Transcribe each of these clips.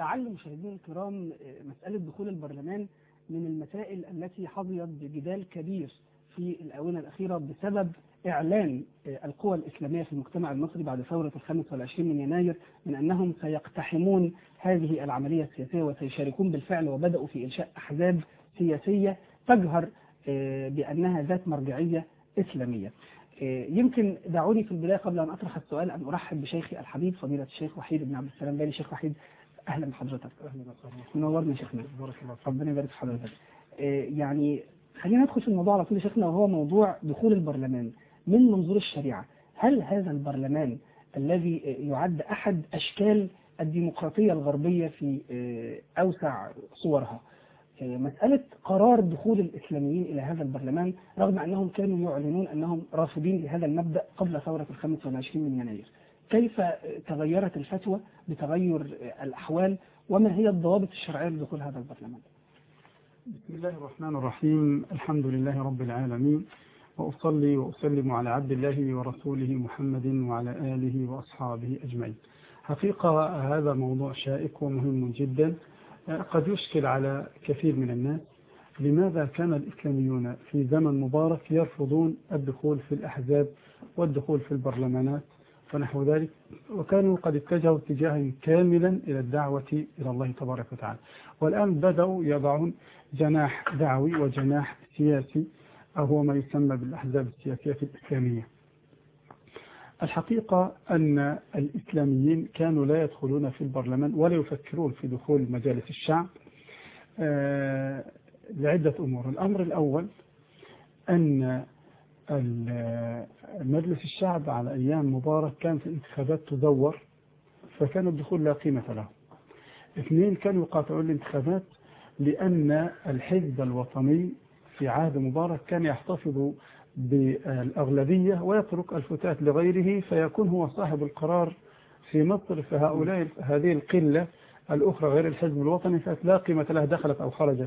لعل مشاهدينا الكرام مسألة دخول البرلمان من المسائل التي حظيت بجدال كبير في الآونة الأخيرة بسبب إعلان القوى الإسلامية في المجتمع المصري بعد ثورة 25 من يناير من أنهم سيقتحمون هذه العملية السياسية وسيشاركون بالفعل، وبدأوا في إنشاء أحزاب سياسية تجهر بأنها ذات مرجعية إسلامية. يمكن دعوني في البداية قبل أن أطرح السؤال أن أرحب بشيخي الحبيب فضيلة الشيخ وحيد بن عبد السلام بالي. شيخ وحيد، أهلا بحضرتك. أهلا وسهلا. منورنا شيخنا. بارك الله فيك. ربنا يبارك في حضرتك. يعني خلينا ندخل في الموضوع على طول يا شيخنا، وهو موضوع دخول البرلمان من منظور الشريعة. هل هذا البرلمان الذي يعد أحد أشكال الديمقراطية الغربية في أوسع صورها، مسألة قرار دخول الإسلاميين إلى هذا البرلمان رغم أنهم كانوا يعلنون أنهم رافضين لهذا المبدأ قبل ثورة 25 من يناير، كيف تغيرت الفتوى بتغير الأحوال، وما هي الضوابط الشرعية لدخول هذا البرلمان؟ بسم الله الرحمن الرحيم. الحمد لله رب العالمين، وأصلي وأسلم على عبد الله ورسوله محمد وعلى آله وأصحابه أجمعين. حقيقة هذا موضوع شائك ومهم جدا، قد يشكل على كثير من الناس. لماذا كان الإسلاميون في زمن مبارك يرفضون الدخول في الأحزاب والدخول في البرلمانات ونحو ذلك، وكانوا قد اتجهوا اتجاها كاملا إلى الدعوة إلى الله تبارك وتعالى، والآن بدأوا يضعون جناح دعوي وجناح سياسي، أو هو ما يسمى بالأحزاب السياسية الإسلامية. الحقيقة أن الإسلاميين كانوا لا يدخلون في البرلمان ولا يفكرون في دخول مجالس الشعب لعدة أمور. الأمر الأول أن مجلس الشعب على أيام مبارك كانت الانتخابات تدور، فكان الدخول لا قيمة له. اثنين، كانوا يقاطعون الانتخابات لأن الحزب الوطني في عهد مبارك كان يحتفظ بالأغلبية ويترك الفتات لغيره، فيكون هو صاحب القرار في مصر، فهؤلاء هذه القلة الأخرى غير الحزب الوطني لا قيمة لها، دخلت أو خرجت.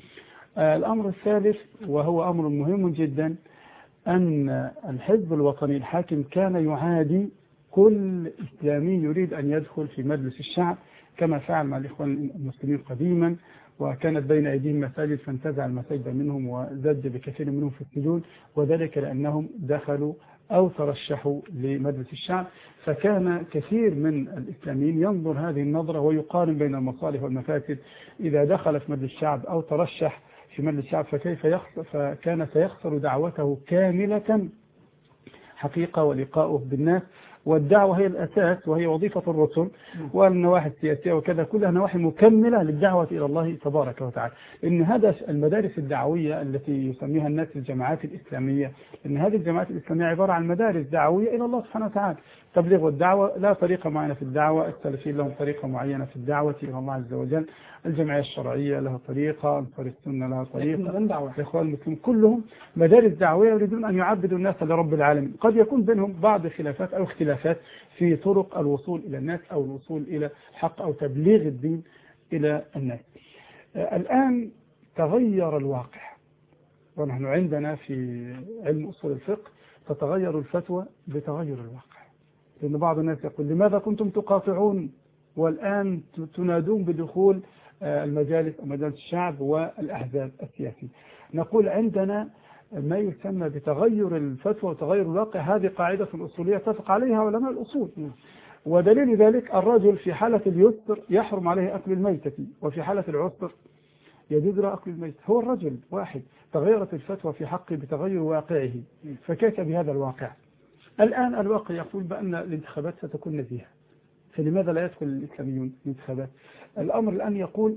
الأمر الثالث وهو أمر مهم جدا، أن الحزب الوطني الحاكم كان يعادي كل إسلامي يريد أن يدخل في مجلس الشعب، كما فعل مع الإخوان المسلمين قديما، وكانت بين أيديهم مساجد فانتزع المساجد منهم وزج بكثير منهم في السجون، وذلك لأنهم دخلوا أو ترشحوا لمجلس الشعب. فكان كثير من الإسلاميين ينظر هذه النظرة ويقارن بين المصالح والمفاسد. إذا دخل في مجلس الشعب أو ترشح في مجلس الشعب فكيف يخسر، فكان سيخسر دعوته كاملة حقيقة ولقاؤه بالناس، والدعوة هي الأساس وهي وظيفة الرسل، والنواحي السياسية وكذا كلها نواحي مكملة للدعوة إلى الله تبارك وتعالى. إن هذا المدارس الدعوية التي يسميها الناس الجماعات الإسلامية، إن هذه الجماعات الإسلامية عبارة عن مدارس دعوية إلى الله سبحانه وتعالى. تبليغ الدعوة لا طريقة معينة في الدعوة، السلفيين لهم طريقة معينة في الدعوة إلى الله عز وجل، الجمعية الشرعية لها طريقة، أنصار السنة لها طريقة، الإخوان المسلمين كلهم مدارس دعوية يريدون أن يعبدوا الناس لرب العالمين. قد يكون بينهم بعض خلافات أو اختلافات في طرق الوصول إلى الناس أو الوصول إلى حق أو تبليغ الدين إلى الناس. الآن تغير الواقع، ونحن عندنا في علم أصول الفقه تتغير الفتوى بتغير الواقع، لأن بعض الناس يقول لماذا كنتم تقاطعون والآن تنادون بدخول المجالس أو مجالس الشعب والأحزاب السياسية؟ نقول عندنا ما يسمى بتغير الفتوى وتغير الواقع، هذه قاعدة أصولية اتفق عليها علماء الأصول، ودليل ذلك الرجل في حالة اليسر يحرم عليه أكل الميتة، وفي حالة العسر يجوز له أكل الميتة. هو الرجل واحد، تغيرت الفتوى في حقه بتغير واقعه، فكيف بهذا الواقع؟ الآن الواقع يقول بأن الانتخابات ستكون نزيهة، فلماذا لا يدخل الإسلاميون الانتخابات؟ الأمر الآن يقول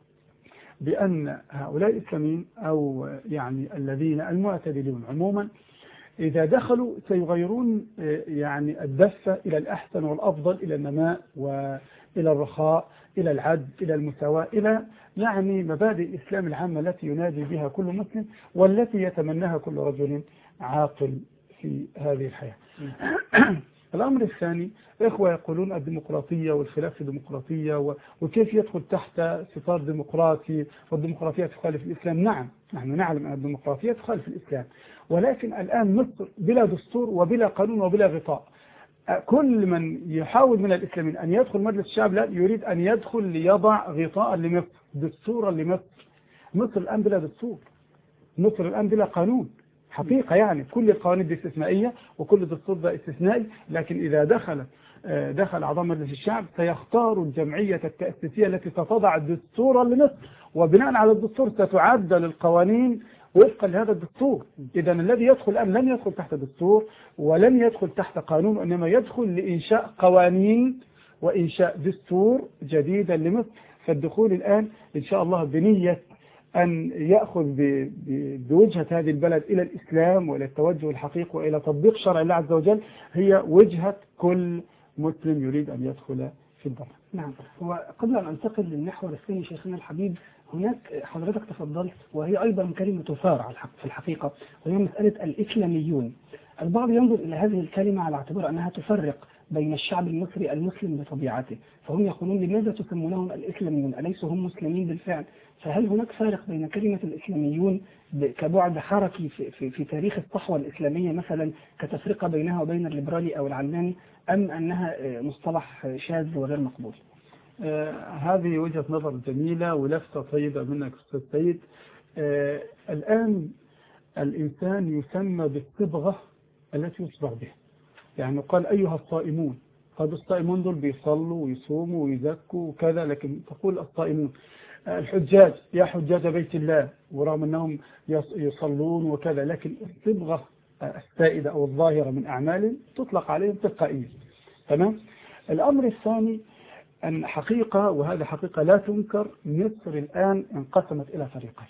بأن هؤلاء الإسلاميين أو يعني الذين المعتدلون عموما إذا دخلوا سيغيرون يعني الدفة إلى الأحسن والأفضل، إلى النماء وإلى الرخاء، إلى العدل، إلى المساواة، إلى يعني مبادئ الإسلام العامة التي ينادي بها كل مسلم والتي يتمناها كل رجل عاقل في هذه الحياة. الأمر الثاني، إخوة يقولون الديمقراطية والخلاف في الديمقراطية وكيف يدخل تحت ستار ديمقراطي، والديمقراطية تخالف الإسلام. نعم، نحن نعلم أن الديمقراطية تخالف الإسلام، ولكن الآن مصر بلا دستور وبلا قانون وبلا غطاء. كل من يحاول من الإسلاميين أن يدخل مجلس الشعب لا يريد أن يدخل ليضع غطاء لمصر، دستورا لمصر. مصر الآن بلا دستور، مصر الآن بلا قانون حقيقة. يعني كل القوانين دي استثنائية وكل دستور ده استثنائي، لكن إذا دخل أعضاء مجلس الشعب سيختار الجمعية التأسيسية التي ستضع دستورا لمصر، وبناء على الدستور ستعدل القوانين وفقا لهذا الدستور. إذا الذي يدخل الآن لن يدخل تحت دستور ولن يدخل تحت قانون، وإنما يدخل لإنشاء قوانين وإنشاء دستور جديدا لمصر. فالدخول الآن إن شاء الله بنية أن يأخذ بوجهة هذه البلد إلى الإسلام وإلى التوجه الحقيقي وإلى تطبيق شرع الله عز وجل هي وجهة كل مسلم يريد أن يدخل في البلد. نعم. وقبل أن أنتقل للمحور الثاني شيخنا الحبيب، هناك حضرتك تفضلت وهي أيضا كلمة تثار في الحقيقة، وهي مسألة الإسلاميون. البعض ينظر إلى هذه الكلمة على اعتبار أنها تفرق بين الشعب المصري المسلم بطبيعته، فهم يقولون لماذا تسمونهم الإسلاميون؟ أليسوا هم مسلمين بالفعل؟ فهل هناك فارق بين كلمة الإسلاميون كبعد حركي في تاريخ الصحوة الإسلامية مثلا كتفرقة بينها وبين الليبرالي أو العلماني، أم أنها مصطلح شاذ وغير مقبول؟ هذه وجهة نظر جميلة ولفتة طيبة منك أستاذ سيد. الآن الإنسان يسمى بالصبغة التي يصبغ بها. يعني قال أيها الصائمون، قد الصائمون دول بيصلوا ويصوموا ويزكوا وكذا، لكن تقول الصائمون. الحجاج يا حجاج بيت الله، ورغم أنهم يصلون وكذا، لكن الصبغة السائدة أو الظاهرة من أعمالهم تطلق عليهم تلقائيا. تمام. الأمر الثاني أن حقيقة، وهذا حقيقة لا تنكر، مصر الآن انقسمت إلى فريقين.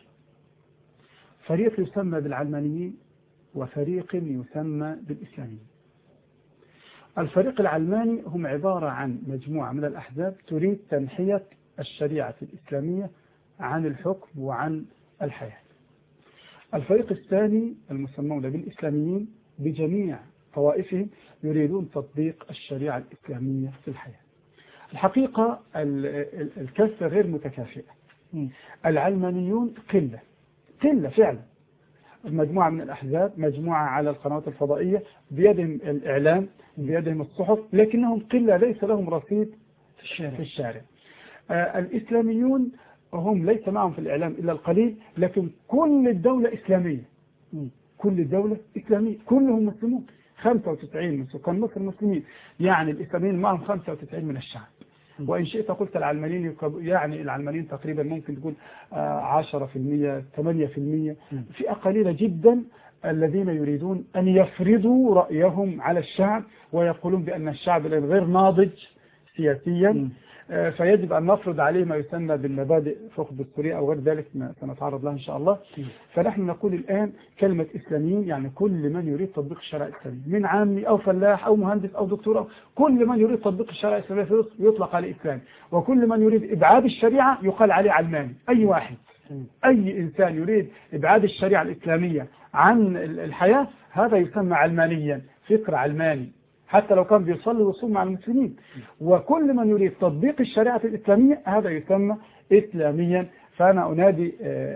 فريق يسمى بالعلمانيين وفريق يسمى بالإسلاميين. الفريق العلماني هم عبارة عن مجموعة من الأحزاب تريد تنحية الشريعة الإسلامية عن الحكم وعن الحياة. الفريق الثاني المسمون بالإسلاميين بجميع طوائفهم يريدون تطبيق الشريعة الإسلامية في الحياة. الحقيقة الكفة غير متكافئة. العلمانيون قلة فعلا، مجموعة من الأحزاب، مجموعة على القنوات الفضائية، بيدهم الإعلام، بيدهم الصحف، لكنهم قلة ليس لهم رصيد في الشارع. الإسلاميون هم ليس معهم في الإعلام إلا القليل، لكن كل الدولة إسلامية. كل الدولة إسلامية، كلهم مسلمون. 95 من سكان مصر مسلمين، يعني الإسلاميين معهم 95 من الشعب. وإن شئت قلت العلمانيين، يعني العلمانيين تقريبا ممكن تقول 10%، 8%، فئة قليلة جدا الذين يريدون أن يفرضوا رأيهم على الشعب ويقولون بأن الشعب غير ناضج سياسيا، فيجب أن نفرض عليه ما يسمى بالمبادئ فوق الدستورية أو غير ذلك، ما سنتعرض لها إن شاء الله. فنحن نقول الآن كلمة إسلاميين يعني كل من يريد تطبيق الشرع الإسلامي، من عامي أو فلاح أو مهندس أو دكتور، كل من يريد تطبيق الشرع الإسلامي يطلق عليه إسلامي، وكل من يريد إبعاد الشريعة يقال عليه علماني. أي واحد، أي إنسان يريد إبعاد الشريعة الإسلامية عن الحياة هذا يسمى علمانيا، فكر علماني، حتى لو كان بيصلي ويصوم مع المسلمين. وكل من يريد تطبيق الشريعة الإسلامية هذا يسمى إسلاميا. فأنا أنادي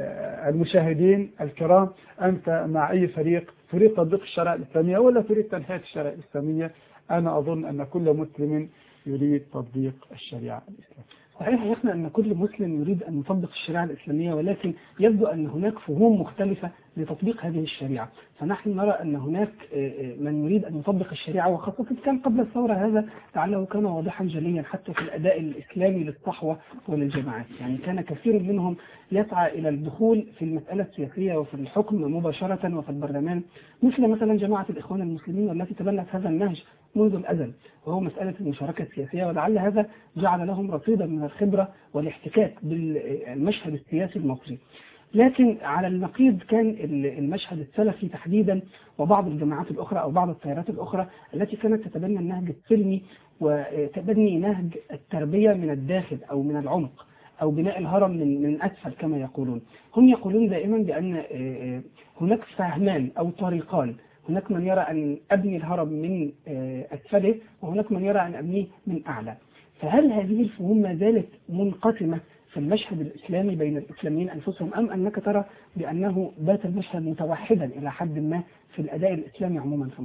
المشاهدين الكرام، أنت مع أي فريق؟ تريد تطبيق الشريعة الإسلامية ولا تريد تنحية الشريعة الإسلامية؟ أنا أظن أن كل مسلم يريد تطبيق الشريعة الإسلامية. صحيح يا أخنا أن كل مسلم يريد أن يطبق الشريعة الإسلامية، ولكن يبدو أن هناك فهوم مختلفة لتطبيق هذه الشريعة. فنحن نرى أن هناك من يريد أن يطبق الشريعة، وخاصة كان قبل الثورة هذا لعله كان واضحا جليا حتى في الأداء الإسلامي للصحوة وللجماعات. يعني كان كثير منهم يسعى إلى الدخول في المسألة السياسية وفي الحكم مباشرة وفي البرلمان، مثل مثلا جماعة الإخوان المسلمين والتي تبنت هذا النهج منذ الأزل، وهو مسألة المشاركة السياسية. ولعل هذا جعل لهم رصيدا من الخبرة والاحتكاك بالمشهد السياسي المصري. لكن على النقيض كان المشهد السلفي تحديدا وبعض الجماعات الأخرى أو بعض التيارات الأخرى التي كانت تتبنى النهج السلمي وتبني نهج التربية من الداخل أو من العمق أو بناء الهرم من أسفل كما يقولون. هم يقولون دائما بأن هناك فهمان أو طريقان، هناك من يرى أن أبني الهرم من أسفله وهناك من يرى أن أبنيه من أعلى. فهل هذه الفهوم ما زالت منقسمة في المشهد الإسلامي بين الإسلاميين أنفسهم، أم أنك ترى بأنه بات المشهد متوحدا إلى حد ما في الأداء الإسلامي عموما في مصر؟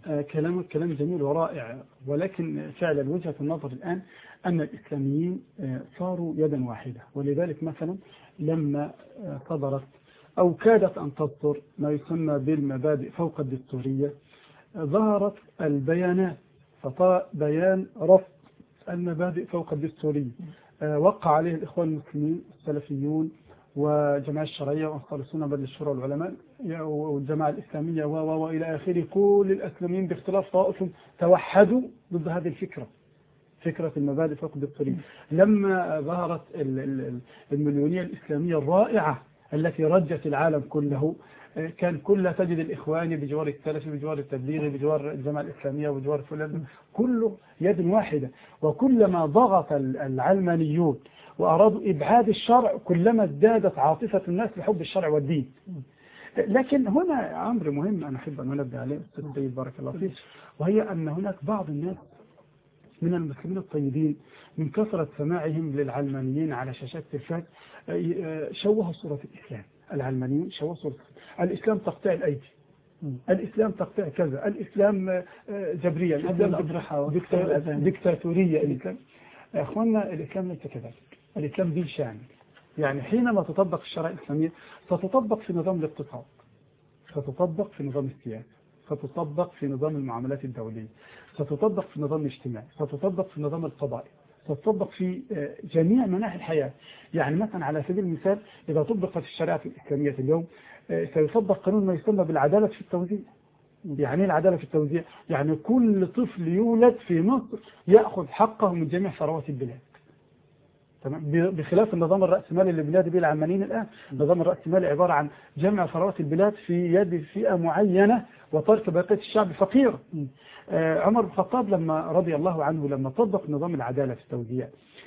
كلامك كلام جميل ورائع، ولكن فعلا وجهة النظر الآن أن الإسلاميين صاروا يدا واحدة. ولذلك مثلا لما صدرت أو كادت أن تصدر ما يسمى بالمبادئ فوق الدستورية، ظهرت البيانات، فطاء بيان رفض المبادئ فوق الدستورية وقع عليه الإخوان المسلمين السلفيون والجماعة الشرعية وأنصار السنة مجلس الشورى والعلماء والجماعة الإسلامية وإلى آخره. كل الأسلاميين باختلاف طوائفهم توحدوا ضد هذه الفكرة، فكرة المبادئ فوق الدستورية. لما ظهرت المليونية الإسلامية الرائعة التي رجت العالم كله، كان كلها تجد الإخواني بجوار السلفي بجوار التبليغي بجوار الجماعة الإسلامية وبجوار فلان، كله يد واحدة. وكلما ضغط العلمانيون وأرادوا إبعاد الشرع كلما ازدادت عاطفة الناس لحب الشرع والدين. لكن هنا أمر مهم أنا أحب أن أنبه عليه أستاذ سيد بارك الله فيك، وهي أن هناك بعض الناس من المسلمين الطيبين من كثرة سماعهم للعلمانيين على شاشات التلفاز شوهوا صورة الإسلام. العلمانيون شوهوا صورة الإسلام، تقطيع الأيدي، الإسلام تقطيع كذا، الإسلام جبرية، الإسلام ديكتاتورية. الإسلام يا أخوانا الإسلام ليس كذلك، الإسلام دين شامل. يعني حينما تطبق الشرائع الإسلامية ستطبق في نظام الاقتصاد، ستطبق في نظام السياسة، ستطبق في نظام المعاملات الدولية، ستطبق في النظام الاجتماعي، ستطبق في النظام القضائي، ستطبق في جميع مناحي الحياة. يعني مثلا على سبيل المثال إذا طبقت الشريعة الإسلامية اليوم سيطبق قانون ما يسمى بالعدالة في التوزيع. يعني العدالة في التوزيع يعني كل طفل يولد في مصر يأخذ حقه من جميع ثروات البلاد، تمام؟ بخلاف النظام الرأسمالي اللي بينادي به العلمانيين الآن. النظام الرأسمالي عبارة عن جمع ثروات البلاد في يد فئة معينة وترك بقية الشعب فقير. عمر بن الخطاب لما رضي الله عنه لما طبق نظام العدالة في التوزيع،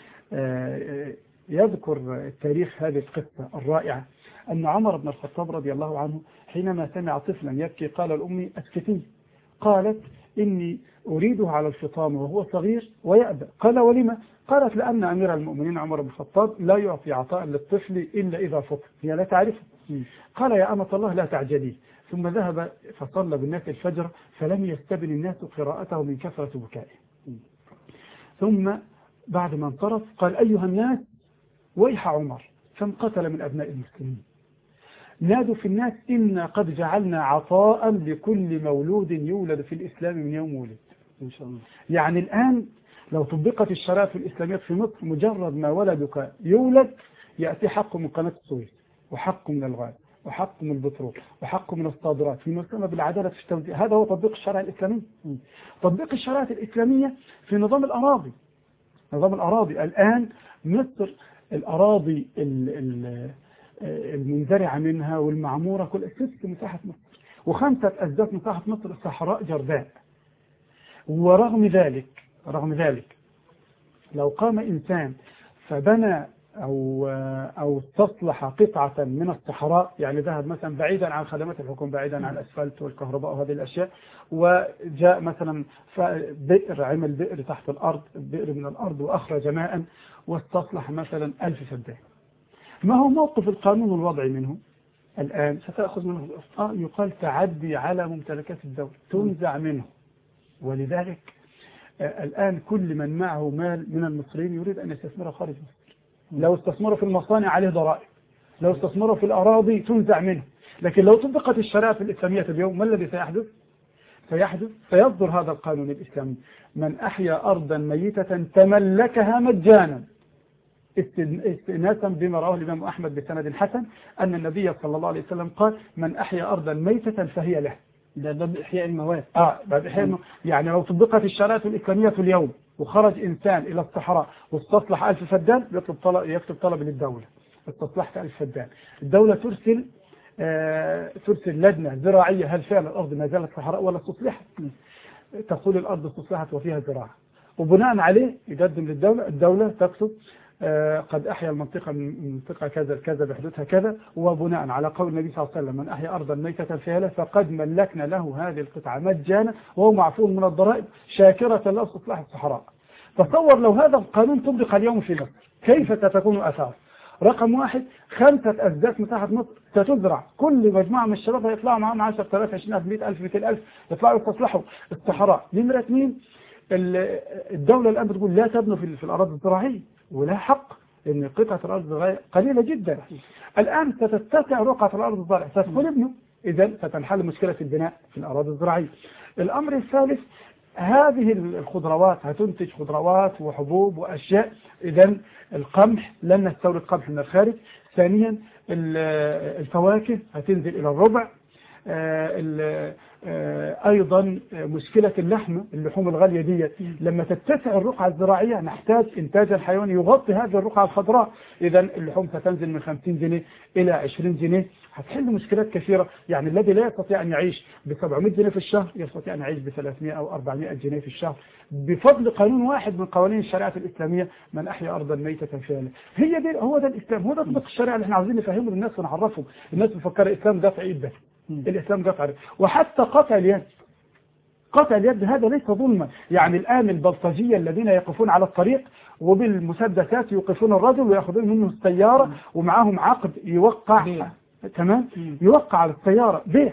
يذكر التاريخ هذه القصة الرائعة أن عمر بن الخطاب رضي الله عنه حينما سمع طفلا يبكي قال لأمي أسكتيه. قالت إني أريده على الفطام وهو صغير ويأبى. قال ولما؟ قالت لأن أمير المؤمنين عمر بن الخطاب لا يعطي عطاء للطفل إلا إذا فطر، هي لا تعرفه. قال يا أمة الله لا تعجلي. ثم ذهب فصلى بالناس الفجر فلم يستبن الناس قراءته من كثرة بكائه. ثم بعد ما انصرف قال أيها الناس ويح عمر فانقتل من أبناء المسلمين. نادوا في الناس إنا قد جعلنا عطاء لكل مولود يولد في الإسلام من يوم ولد. إن شاء الله. يعني الآن لو طبقت الشرائع الإسلامية في مصر مجرد ما ولدك يولد يأتي حقه من قناة السويس وحقه من الغاز وحقه من البترول وحقه من الصادرات في مسمى بالعدالة في التوزيع. هذا هو تطبيق الشرائع الإسلامية. تطبيق الشرائع الإسلامية في نظام الأراضي. نظام الأراضي الآن مصر الأراضي المنزرعة منها والمعمورة كل 6 مساحة مصر و5 أسداس مساحة مصر صحراء جرداء. ورغم ذلك لو قام إنسان فبنى أو استصلح قطعة من الصحراء، يعني ذهب مثلا بعيدا عن خدمات الحكومة بعيدا عن الأسفلت والكهرباء وهذه الأشياء، وجاء مثلا بئر، عمل بئر تحت الأرض، بئر من الأرض وأخرج ماء واستصلح مثلا 1000 فدان، ما هو موقف القانون الوضعي منه الآن؟ ستأخذ منه يقال تعدي على ممتلكات الدولة، تنزع منه. ولذلك الآن كل من معه مال من المصريين يريد أن يستثمره خارج مصر. لو استثمره في المصانع عليه ضرائب، لو استثمره في الأراضي تنزع منه. لكن لو طبقت الشريعة الإسلامية اليوم ما الذي سيحدث؟ سيصدر هذا القانون الإسلامي: من أحيا أرضا ميتة تملكها مجانا، استئناسا بما رواه الإمام أحمد بسند حسن أن النبي صلى الله عليه وسلم قال: من أحيا أرضا ميتة فهي له. ده بإحياء المواد. يعني لو طبقت الشرائع الإسلامية اليوم وخرج إنسان إلى الصحراء واستصلح 1000 فدان يكتب طلب للدولة: استصلحت 1000 فدان. الدولة ترسل لجنة زراعية: هل فعلا الأرض ما زالت صحراء ولا استصلحت؟ تقول الأرض استصلحت وفيها زراعة، وبناء عليه يقدم للدولة، الدولة تكتب قد أحيا المنطقة من منطقة كذا كذا بحدودها كذا، وبناء على قول النبي صلى الله عليه وسلم: من أحيا أرضا ميتة فيها له فقد ملكنا له هذه القطعة مجانا وهو معفو من الضرائب شاكرة له استصلاح الصحراء. تصور لو هذا القانون طبق اليوم في مصر كيف ستكون أثار؟ رقم واحد 5 أسداس مساحة مصر ستزرع، كل مجموعة من الشباب هيطلعوا معاهم 10,000 20,000 100,000 200,000 يطلعوا يستصلحوا الصحراء. نمرة 2 الدولة الآن بتقول لا تبنوا في الأراضي الزراعية، ولا حق، لأن قطعة الأرض الزراعية قليلة جدا. الآن ستتسع رقعة الأرض الزراعية، ستدخل ابنه، إذا ستنحل مشكلة البناء في الأراضي الزراعية. الأمر الثالث هذه الخضروات هتنتج خضروات وحبوب وأشياء، إذا القمح لن نستورد قمح من الخارج. ثانيا الفواكه هتنزل إلى الربع. أيضا مشكلة اللحوم الغالية دي، لما تتسع الرقعة الزراعية نحتاج إنتاجا حيواني يغطي هذه الرقعة الخضراء، إذا اللحوم ستنزل من 50 جنيه إلى 20 جنيه، هتحل مشكلات كثيرة. يعني الذي لا يستطيع أن يعيش ب 700 جنيه في الشهر يستطيع أن يعيش ب 300 أو 400 جنيه في الشهر بفضل قانون واحد من قوانين الشريعة الإسلامية: من أحيا أرضا ميتة فيها. هو ده الإسلام، هو ده طبق الشريعة اللي احنا عاوزين نفهمه للناس ونعرفهم. الناس بتفكر الإسلام قطع إيد بس، الإسلام قطع، وحتى قطع اليد. قطع اليد هذا ليس ظلما. يعني الآن البلطجية الذين يقفون على الطريق وبالمسدسات يوقفون الرجل ويأخذون منه السيارة ومعهم عقد يوقع، تمام، يوقع على السيارة بيع.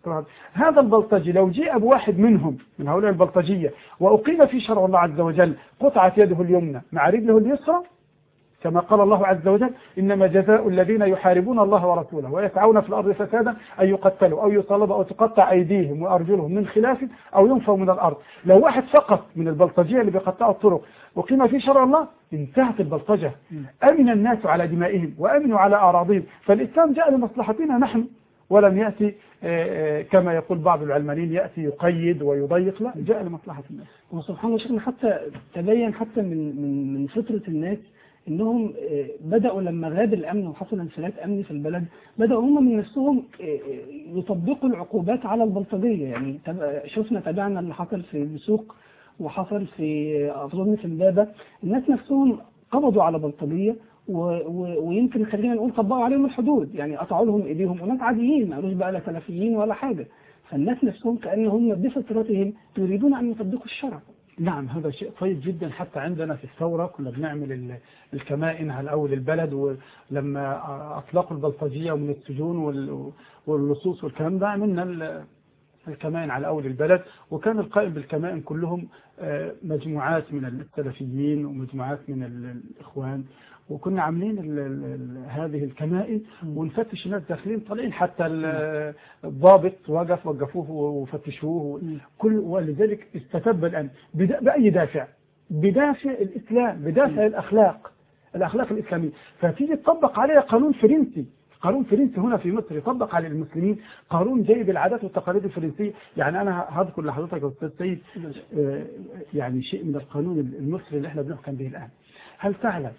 هذا البلطجي لو جاء بواحد منهم من هؤلاء البلطجية وأقيم في شرع الله عز وجل قطعت يده اليمنى مع رجله اليسرى، كما قال الله عز وجل: إنما جزاء الذين يحاربون الله ورسوله ويسعون في الأرض فسادا أن يقتلوا أو يصلبوا أو تقطع أيديهم وأرجلهم من خلاف أو ينفوا من الأرض. لو واحد فقط من البلطجية اللي بيقطعوا الطرق وقيم في شرع الله انتهت البلطجة، أمن الناس على دمائهم وأمنوا على أراضيهم. فالإسلام جاء لمصلحتنا نحن، ولم يأتي كما يقول بعض العلمانيين يأتي يقيد ويضيق، لا، جاء لمصلحة الناس. وسبحان الله شيخنا، حتى تبين حتى من فطرة الناس انهم بدأوا لما غاب الامن وحصل انفلات امني في البلد، بدأوا هم من نفسهم يطبقوا العقوبات على البلطجية. يعني تابعنا اللي حصل في السوق وحصل في اظن في امبابة، الناس نفسهم قبضوا على بلطجية ويمكن خلينا نقول طبقوا عليهم الحدود، يعني قطعوا لهم ايديهم، وناس عاديين ما قالوش بقى لا سلفيين ولا حاجة. فالناس نفسهم كأنهم بفطرتهم يريدون ان يطبقوا الشرع. نعم، هذا شيء طيب جدا. حتى عندنا في الثورة كنا بنعمل الكمائن على أول البلد، ولما أطلقوا البلطجية ومن السجون واللصوص والكلام ده عملنا الكمائن على أول البلد، وكان القائم بالكمائن كلهم مجموعات من السلفيين ومجموعات من الإخوان، وكنا عاملين هذه الكمائن ونفتش الناس داخلين طالعين، حتى الضابط وقفوه وفتشوه ولذلك استتب الآن بأي دافع؟ بدافع الإسلام، بدافع الأخلاق الإسلامية. فتيجي تطبق عليها قانون فرنسي هنا في مصر يطبق على المسلمين، قانون جايب العادات والتقاليد الفرنسية. يعني أنا هذكر لحضرتك يا أستاذ سيد يعني شيء من القانون المصري اللي احنا بنحكم به الآن. هل تعلم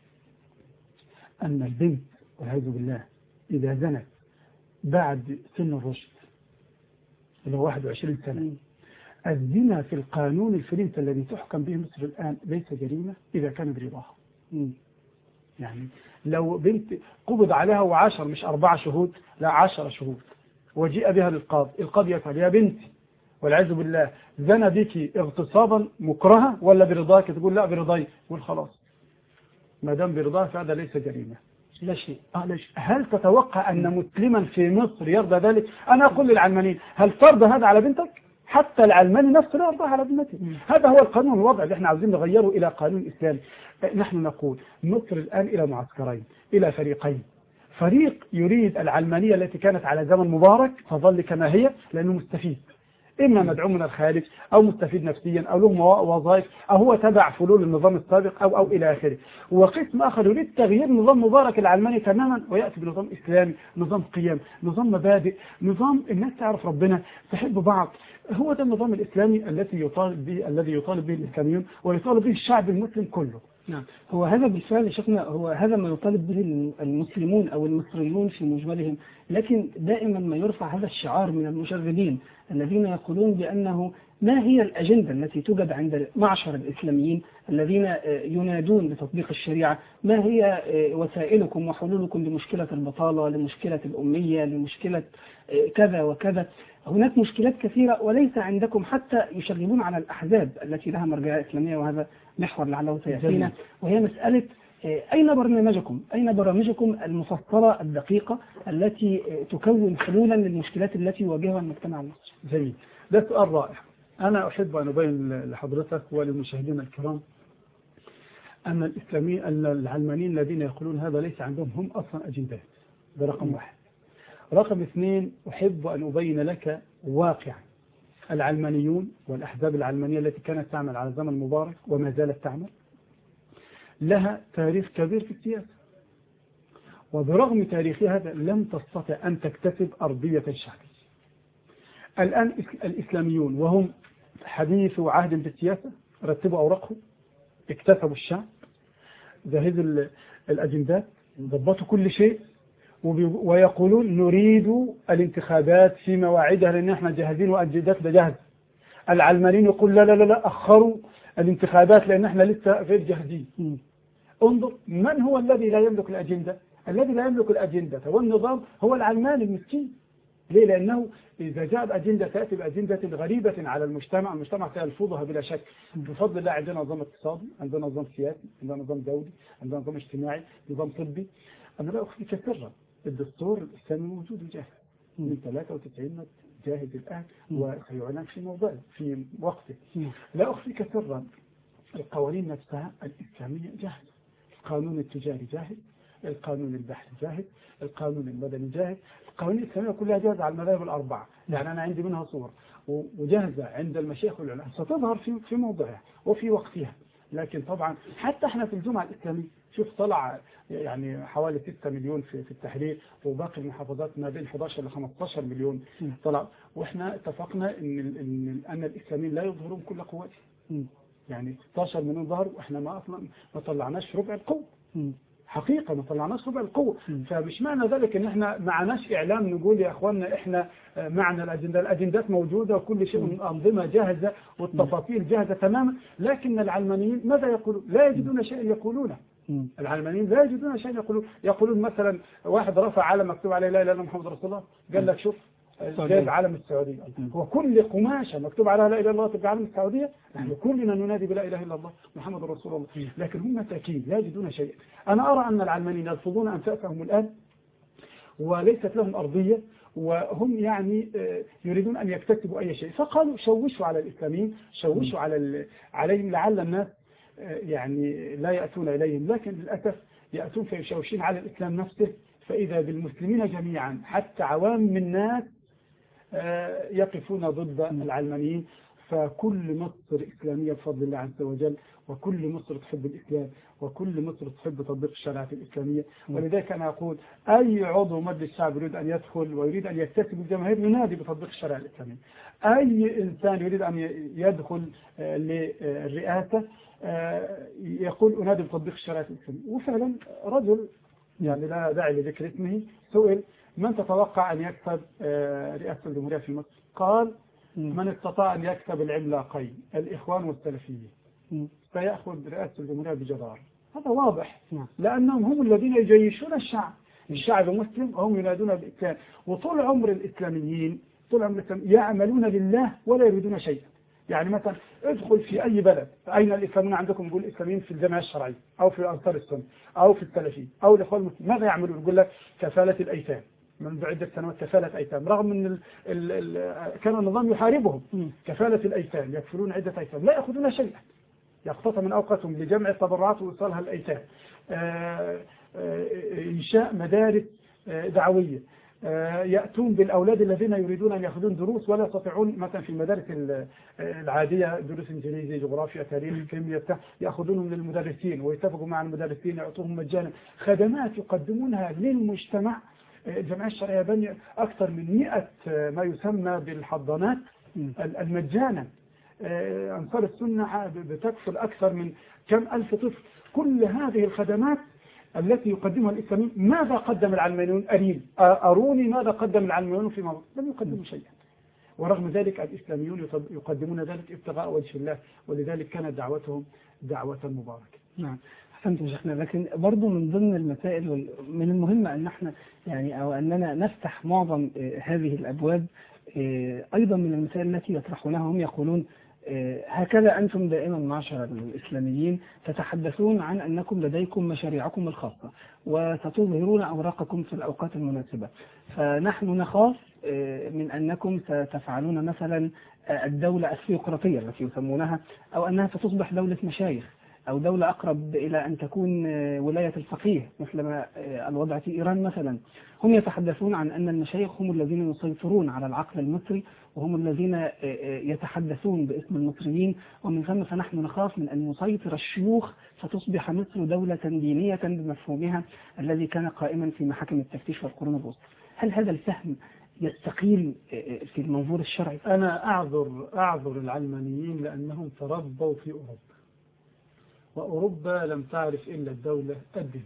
أن البنت والعياذ بالله إذا زنت بعد سن الرشد اللي هو 21 سنة، الزنا في القانون الفرنسي الذي تحكم به مصر الآن ليس جريمة إذا كان برضاها. يعني لو بنت قبض عليها وعشر مش 4 شهود، لا 10 شهود، وجيء بها للقاضي، القاضي يسأل: يا بنتي والعياذ بالله زنى بك اغتصابا مكرها ولا برضاك؟ تقول لا برضاي، يقول خلاص ما دام برضاه فهذا ليس جريمة، لا شيء. هل تتوقع أن مسلما في مصر يرضى ذلك؟ أنا أقول للعلمانيين: هل ترضى هذا على بنتك؟ حتى العلماني نفسه لا يرضى على بنته. هذا هو القانون الوضع اللي احنا عاوزين نغيره إلى قانون إسلامي. نحن نقول مصر الآن إلى معسكرين، إلى فريقين. فريق يريد العلمانية التي كانت على زمن مبارك تظل كما هي لأنه مستفيد، إما مدعوم من الخارج أو مستفيد نفسيا أو له وظائف أو هو تبع فلول النظام السابق أو إلى آخره. وقسم آخر يريد تغيير نظام مبارك العلماني تماما ويأتي بنظام إسلامي، نظام قيم، نظام مبادئ، نظام الناس تعرف ربنا، تحب بعض. هو ده النظام الإسلامي الذي يطالب به الإسلاميون ويطالب به الشعب المسلم كله. نعم، هو هذا بالفعل شفنا، هو هذا ما يطالب به المسلمون أو المصريون في مجملهم. لكن دائما ما يرفع هذا الشعار من المشرذين الذين يقولون بأنه ما هي الأجندة التي توجد عند معشر الإسلاميين الذين ينادون بتطبيق الشريعة؟ ما هي وسائلكم وحلولكم لمشكلة البطالة، لمشكلة الأمية، لمشكلة كذا وكذا؟ هناك مشكلات كثيرة وليس عندكم. حتى يشغلون على الأحزاب التي لها مرجعية إسلامية، وهذا محور لعله سيأتينا، وهي مسألة أين برنامجكم؟ أين برامجكم المفصلة الدقيقة التي تكون حلولا للمشكلات التي يواجهها المجتمع المصري؟ جميل، ده سؤال رائع. أنا أحب أن أبين لحضرتك وللمشاهدين الكرام أن العلمانيين الذين يقولون هذا ليس عندهم هم أصلا أجندات. ده رقم واحد. رقم اثنين، أحب أن أبين لك واقعا العلمانيون والأحزاب العلمانية التي كانت تعمل على زمن مبارك وما زالت تعمل لها تاريخ كبير في السياسة، وبرغم تاريخها هذا لم تستطع أن تكتسب أرضية الشعب. الآن الإسلاميون وهم حديث عهد بالسياسة رتبوا أوراقهم، اكتسبوا الشعب، جهزوا الأجندات، ضبطوا كل شيء، ويقولون نريد الانتخابات في مواعيدها لأن احنا جاهزين وأجنداتنا جاهزة. العلمانيين يقول لا لا لا أخروا الانتخابات لأن احنا لسه غير جاهزين. انظر من هو الذي لا يملك الأجندة؟ الذي لا يملك الأجندة والنظام هو العلماني المسكين. ليه؟ لأنه إذا جاء الأجندة تأتي بأجندة غريبة على المجتمع سيلفظها بلا شك. بفضل الله عندنا نظام اقتصادي، عندنا نظام سياسي، عندنا نظام دولي، عندنا نظام اجتماعي، نظام طبي. أنا لا أخفيك سرا، الدستور الإسلامي موجود وجاهز من 93 جاهز الآن وسيعلن في موضعه في وقته. لا أخفيك سرا، القوانين نفسها الإسلامية جاهزة، القانون التجاري جاهز، القانون البحث جاهز، القانون المدني جاهز، القوانين الإسلامية كلها جاهزة على المذاهب الأربعة. يعني أنا عندي منها صور وجاهزة عند المشايخ والعلماء، ستظهر في موضعها وفي وقتها. لكن طبعا حتى احنا في الجمعة الإسلامية شوف طلع يعني حوالي 6 مليون في التحرير، وباقي المحافظات ما بين 11 ل 15 مليون طلع، واحنا اتفقنا ان الإسلاميين لا يظهرون كل قوتهم. يعني 16 مليون ظهر واحنا ما طلعناش ربع القوة. حقيقة ما طلعناش ربع القوة. فمش معنى ذلك ان احنا معناش اعلام نقول يا اخواننا احنا معنا الاجندات موجودة وكل شيء من الانظمة جاهزة والتفاصيل جاهزة تماما. لكن العلمانيين ماذا يقولون؟ لا يجدون شيء يقولونه. العلمانيين لا يجدون شيء يقولون مثلا واحد رفع علم مكتوب عليه لا اله الا محمد رسول الله، قال لك شوف جايب علم السعودية، هو كل قماشة مكتوب عليها لا اله الا الله تبقى علم السعودية؟ نحن كلنا ننادي بلا اله الا الله محمد رسول الله. لكن هم مساكين لا يجدون شيئا. انا ارى ان العلمانيين يرفضون انفاسهم الان وليست لهم ارضية، وهم يعني يريدون ان يكتسبوا اي شيء، فقالوا شوشوا على الاسلاميين، شوشوا عليهم لعل الناس يعني لا يأتون إليهم. لكن للأسف يأتون فيشوشين على الإسلام نفسه، فإذا بالمسلمين جميعا حتى عوام الناس يقفون ضد العلمانيين. فكل مصر إسلامية بفضل الله عز وجل، وكل مصر تحب الإسلام، وكل مصر تحب تطبيق الشريعة الإسلامية. ولذلك أنا أقول أي عضو مجلس الشعب يريد أن يدخل ويريد أن يكتسب الجماهير ينادي بتطبيق الشريعة الإسلامية. أي إنسان يريد أن يدخل للرئاسة يقول أنادي بتطبيق الشريعة الإسلامية. وفعلا رجل يعني لا داعي لذكر اسمه سئل من تتوقع أن يكسب رئاسة الجمهورية في مصر؟ قال من استطاع أن يكسب العملاقين الإخوان والسلفيين فيأخذ رئاسة الجمهورية بجدارة. هذا واضح، لأنهم هم الذين يجيشون الشعب مسلم وهم ينادون بالإسلام. وطول عمر الإسلاميين يعملون لله ولا يريدون شيئا. يعني مثلا ادخل في أي بلد، أين الإسلاميين عندكم؟ يقول الإسلاميين في الجمعية الشرعية أو في أنصار السنة أو في السلفيين أو الإخوان المسلمين. ماذا يعملون؟ يقول لك كفالة الأيتام، منذ عدة سنوات كفالة أيتام، رغم أن كان النظام يحاربهم. كفالة الأيتام، يكفلون عدة أيتام، لا يأخذون شيئا، يقتطع من أوقاتهم لجمع التبرعات وإيصالها الأيتام، إنشاء مدارس دعوية، يأتون بالأولاد الذين يريدون أن يأخذون دروس ولا يستطيعون مثلا في المدارس العادية دروس إنجليزي جغرافيا تاريخ كيمياء، يأخذونهم من المدرسين ويتفقوا مع المدرسين يعطوهم مجانا خدمات يقدمونها للمجتمع. الجمعية الشرعية بني أكثر من 100 ما يسمى بالحضانات المجانا. أنصار السنة بتكفل أكثر من كم ألف طفل. كل هذه الخدمات التي يقدمها الإسلاميين ماذا قدم العلمانيون؟ أروني ماذا قدم العلمانيون في مصر؟ لم يقدموا شيئا. ورغم ذلك الإسلاميون يقدمون ذلك ابتغاء وجه الله، ولذلك كانت دعوتهم دعوة مباركة. نعم، أحسنتم شيخنا. لكن برضو من ضمن المسائل من المهم أن احنا يعني أو أننا نفتح معظم هذه الأبواب. أيضا من المسائل التي يطرحونها هم يقولون هكذا أنتم دائما معشر الإسلاميين تتحدثون عن أنكم لديكم مشاريعكم الخاصة وستظهرون أوراقكم في الأوقات المناسبة، فنحن نخاف من أنكم ستفعلون مثلا الدولة الثيوقراطية التي يسمونها، أو أنها ستصبح دولة مشايخ أو دولة أقرب إلى أن تكون ولاية الفقيه مثلما الوضع في إيران مثلا. هم يتحدثون عن أن المشايخ هم الذين يسيطرون على العقل المصري وهم الذين يتحدثون باسم المصريين، ومن ثم فنحن نخاف من أن يسيطر الشيوخ فتصبح مصر دولة دينية بمفهومها الذي كان قائما في محاكم التفتيش والقرون الوسطى. هل هذا الفهم يستقيل في المنظور الشرعي؟ أنا أعذر العلمانيين لأنهم تربوا في أوروبا، وأوروبا لم تعرف إلا الدولة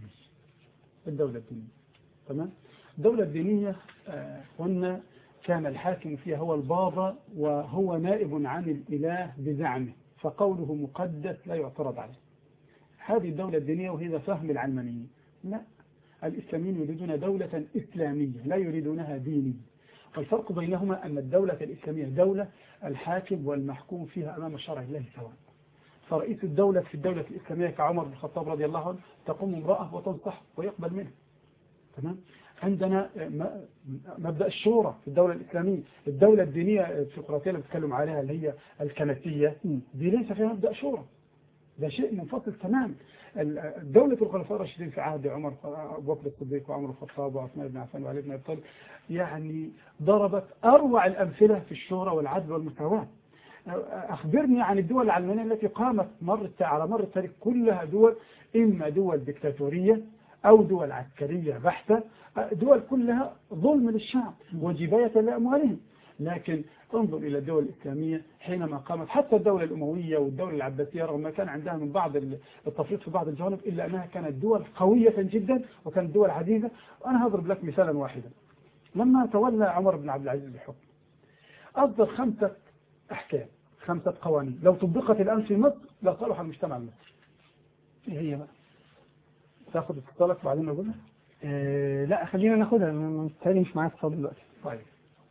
الدينية. تمام؟ الدولة الدينية قلنا كان الحاكم فيها هو البابا، وهو نائب عن الإله بزعمه، فقوله مقدس لا يعترض عليه. هذه الدولة الدينية، وهذا فهم العلمانيين. لا، الإسلاميين يريدون دولة إسلامية لا يريدونها دينية. والفرق بينهما أن الدولة الإسلامية دولة الحاكم والمحكوم فيها أمام شرع الله سواء. فرئيس الدولة في الدولة الإسلامية كعمر بن الخطاب رضي الله عنه تقوم امرأة وتنصح ويقبل منها. تمام؟ عندنا مبدأ الشورى في الدولة الإسلامية. الدولة الدينية الثيوقراطية اللي بتكلم عليها اللي هي الكنسية دي ليس فيها مبدأ شورى، ده شيء منفصل تماما. دولة الخلفاء الراشدين في عهد عمر، أبو بكر الصديق وعمر الخطاب وعثمان بن عفان وعلي بن أبي طالب يعني ضربت أروع الأمثلة في الشورى والعدل والمساواة. أخبرني عن الدول العلمانية التي قامت على مر التاريخ، كلها دول إما دول ديكتاتورية أو دول عسكرية بحتة، دول كلها ظلم للشعب وجباية لأموالهم. لكن انظر إلى الدول الإسلامية حينما قامت، حتى الدولة الأموية والدولة العباسية رغم ما كان عندها من بعض التفريط في بعض الجوانب، إلا أنها كانت دول قوية جدا وكانت دول عزيزة. وأنا هضرب لك مثالا واحدا. لما تولى عمر بن عبد العزيز الحكم أصدر 5 أحكام، 5 قوانين لو طبقت الآن في مصر لصالح المجتمع المصري. إيه هي بقى؟ تاخد اتصالك وبعدين نقولها؟ لا خلينا ناخدها، مستعد مش معايا اتصال دلوقتي. طيب،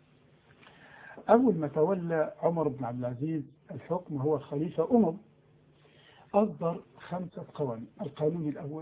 أول ما تولى عمر بن عبد العزيز الحكم هو الخليفة أصدر 5 قوانين. القانون الأول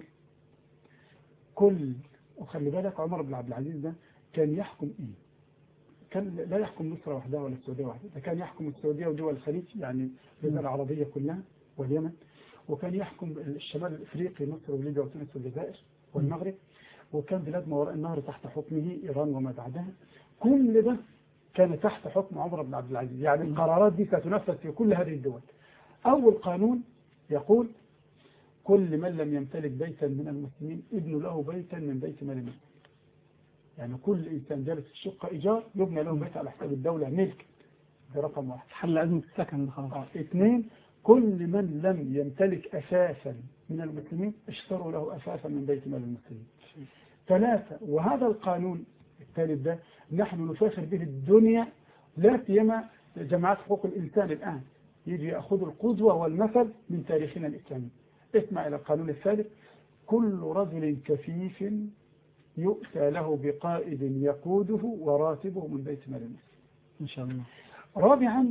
وخلي بالك عمر بن عبد العزيز ده كان يحكم كان لا يحكم مصر وحدها ولا السعودية وحدها، ده كان يحكم السعودية ودول الخليج يعني الجزيرة العربية كلها واليمن، وكان يحكم الشمال الإفريقي مصر وليبيا وتونس والجزائر والمغرب، وكان بلاد ما وراء النهر تحت حكمه إيران وما بعدها. كل ده كان تحت حكم عمر بن عبد العزيز، يعني القرارات دي ستنفذ في كل هذه الدول. أول قانون يقول كل من لم يمتلك بيتا من المسلمين ابن له بيتا من بيت مال المسلمين. يعني كل إنسان جالس في شقة إيجار يبنى له بيت على حساب الدولة ملك. ده رقم 1. حل أزمة السكن خلاص. 2 كل من لم يمتلك أساسا من المسلمين اشتروا له أساسا من بيت مال المسلمين. 3 وهذا القانون الثالث ده نحن نفاخر به الدنيا، لا سيما جماعات حقوق الإنسان الآن يجي يأخذ القدوة والمثل من تاريخنا الإسلامي. اسمع إلى القانون الثالث: كل رجل كفيف يؤتى له بقائد يقوده وراتبه من بيت مال المسلمين إن شاء الله. 4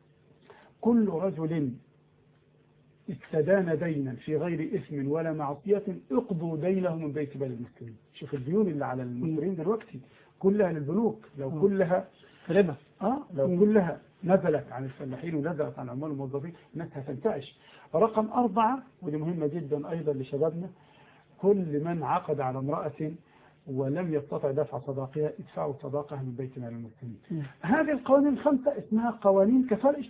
كل رجل استدان دينا في غير إثم ولا معصية اقضوا دينه من بيت مال المسلمين. شوف الديون اللي على المسلمين دلوقتي كلها للبنوك، لو كلها ربا لو كلها نزلت عن الفلاحين ونزلت عن عمال الموظفين الناس هتنتعش. رقم 4 ودي مهمة جدا أيضا لشبابنا: كل من عقد على امرأة ولم يستطع دفع صداقها ادفعوا صداقها من بيت مال المسلمين. هذه القوانين ال5 اسمها قوانين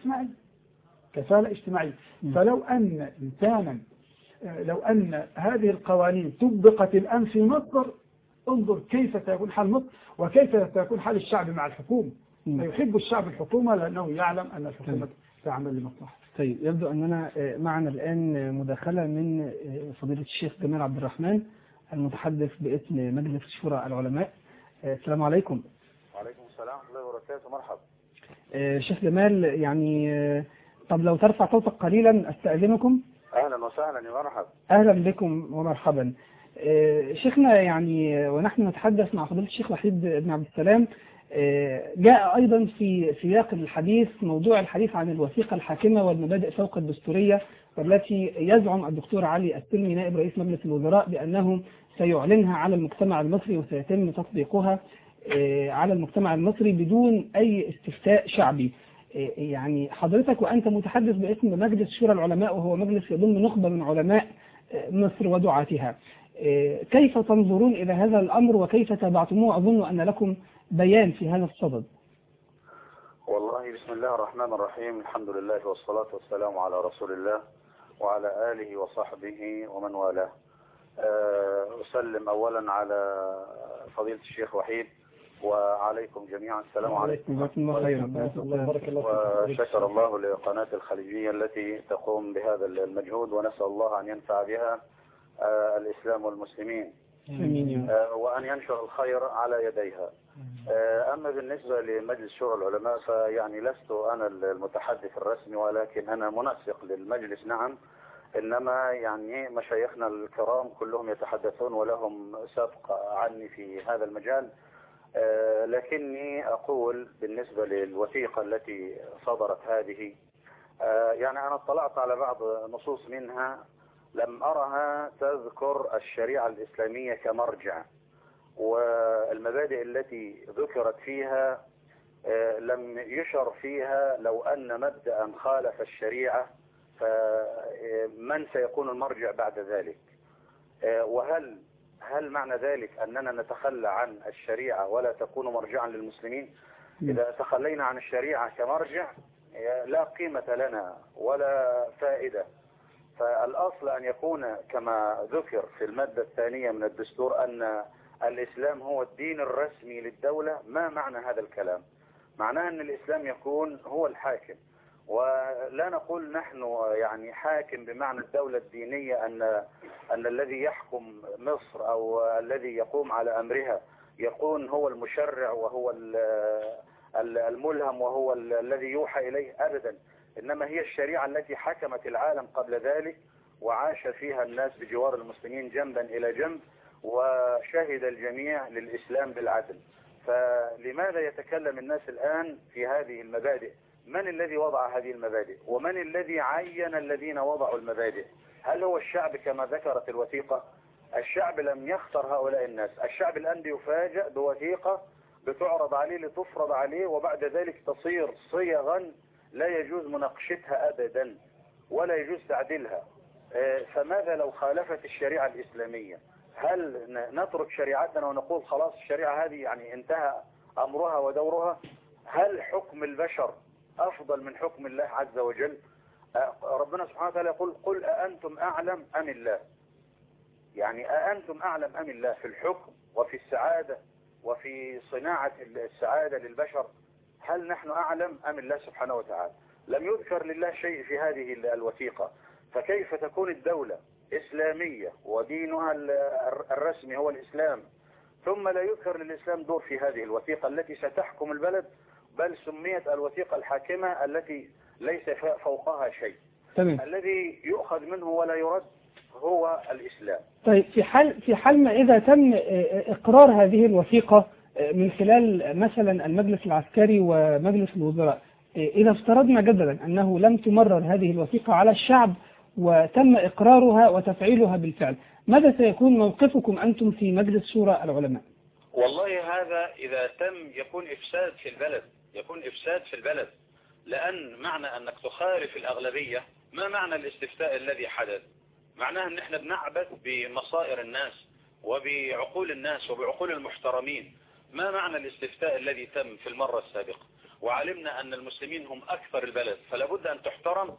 كفالة اجتماعية. فلو أن إنسانا لو أن هذه القوانين طبقت الآن في مصر، انظر كيف سيكون حال مصر وكيف سيكون حال الشعب مع الحكومة. يحب الشعب الحكومة لأنه يعلم أن الحكومة تعمل لمصلحته. طيب، يبدو أننا معنا الآن مداخلة من فضيلة الشيخ جمال عبد الرحمن المتحدث باسم مجلس شورى العلماء. السلام عليكم. وعليكم السلام ورحمة الله وبركاته. مرحبا. شيخ جمال، يعني طب لو ترفع صوتك قليلا أستأذنكم. أهلا وسهلا يا مرحبا. أهلا بكم ومرحبا. شيخنا، يعني ونحن نتحدث مع فضيلة الشيخ وحيد بن عبد السلام جاء أيضا في سياق الحديث موضوع الحديث عن الوثيقة الحاكمة والمبادئ فوق الدستورية، والتي يزعم الدكتور علي السلمي نائب رئيس مجلس الوزراء بأنه سيعلنها على المجتمع المصري وسيتم تطبيقها على المجتمع المصري بدون أي استفتاء شعبي. يعني حضرتك وأنت متحدث باسم مجلس شورى العلماء، وهو مجلس يضم نخبة من علماء مصر ودعاتها، كيف تنظرون إلى هذا الأمر وكيف تابعتموه؟ أظن أن لكم بيان في هذا الصدد. والله بسم الله الرحمن الرحيم، الحمد لله والصلاة والسلام على رسول الله وعلى آله وصحبه ومن والاه. أسلم أولا على فضيلة الشيخ وحيد وعليكم جميعا السلام عليكم. وشكر الله لقناة الخليجية التي تقوم بهذا المجهود، ونسأل الله أن ينفع بها الإسلام والمسلمين وأن ينشر الخير على يديها. أما بالنسبة لمجلس شورى العلماء فيعني لست أنا المتحدث الرسمي، ولكن أنا منسق للمجلس نعم، إنما يعني مشايخنا الكرام كلهم يتحدثون ولهم سبق عني في هذا المجال. لكني أقول بالنسبة للوثيقة التي صدرت هذه، يعني أنا اطلعت على بعض نصوص منها لم أرها تذكر الشريعة الإسلامية كمرجع، والمبادئ التي ذكرت فيها لم يشر فيها لو أن مبدأ خالف الشريعة فمن سيكون المرجع بعد ذلك، هل معنى ذلك أننا نتخلى عن الشريعة ولا تكون مرجعا للمسلمين؟ إذا تخلينا عن الشريعة كمرجع لا قيمة لنا ولا فائدة. فالأصل أن يكون كما ذكر في المادة الثانية من الدستور أن الإسلام هو الدين الرسمي للدولة. ما معنى هذا الكلام؟ معناه أن الإسلام يكون هو الحاكم، ولا نقول نحن يعني حاكم بمعنى الدولة الدينية أن الذي يحكم مصر أو الذي يقوم على أمرها يكون هو المشرع وهو الملهم وهو الذي يوحى إليه، أبدا. إنما هي الشريعة التي حكمت العالم قبل ذلك وعاش فيها الناس بجوار المسلمين جنبا إلى جنب، وشهد الجميع للإسلام بالعدل. فلماذا يتكلم الناس الآن في هذه المبادئ؟ من الذي وضع هذه المبادئ؟ ومن الذي عين الذين وضعوا المبادئ؟ هل هو الشعب كما ذكرت الوثيقة؟ الشعب لم يختر هؤلاء الناس. الشعب الآن بيفاجأ بوثيقة بتعرض عليه لتفرض عليه، وبعد ذلك تصير صيغا لا يجوز مناقشتها أبدا ولا يجوز تعديلها. فماذا لو خالفت الشريعة الإسلامية؟ هل نترك شريعتنا ونقول خلاص الشريعة هذه يعني انتهى أمرها ودورها؟ هل حكم البشر أفضل من حكم الله عز وجل؟ ربنا سبحانه وتعالى يقول قل أأنتم أعلم أم الله؟ يعني أأنتم أعلم أم الله في الحكم وفي السعادة وفي صناعة السعادة للبشر؟ هل نحن أعلم أم الله سبحانه وتعالى؟ لم يذكر لله شيء في هذه الوثيقة. فكيف تكون الدولة إسلامية ودينها الرسمي هو الإسلام ثم لا يذكر للإسلام دور في هذه الوثيقة التي ستحكم البلد، بل سميت الوثيقة الحاكمة التي ليس فوقها شيء. تمام. الذي يؤخذ منه ولا يرد هو الإسلام. طيب في حال ما إذا تم إقرار هذه الوثيقة من خلال مثلا المجلس العسكري ومجلس الوزراء، إذا افترضنا جدلا أنه لم تمرر هذه الوثيقة على الشعب وتم إقرارها وتفعيلها بالفعل، ماذا سيكون موقفكم أنتم في مجلس شورى العلماء؟ والله هذا إذا تم يكون إفساد في البلد، لأن معنى أنك تخالف الأغلبية ما معنى الاستفتاء الذي حدث؟ معناه أن احنا بنعبث بمصائر الناس وبعقول الناس وبعقول المحترمين. ما معنى الاستفتاء الذي تم في المرة السابقة؟ وعلمنا أن المسلمين هم أكثر البلد، فلا بد أن تحترم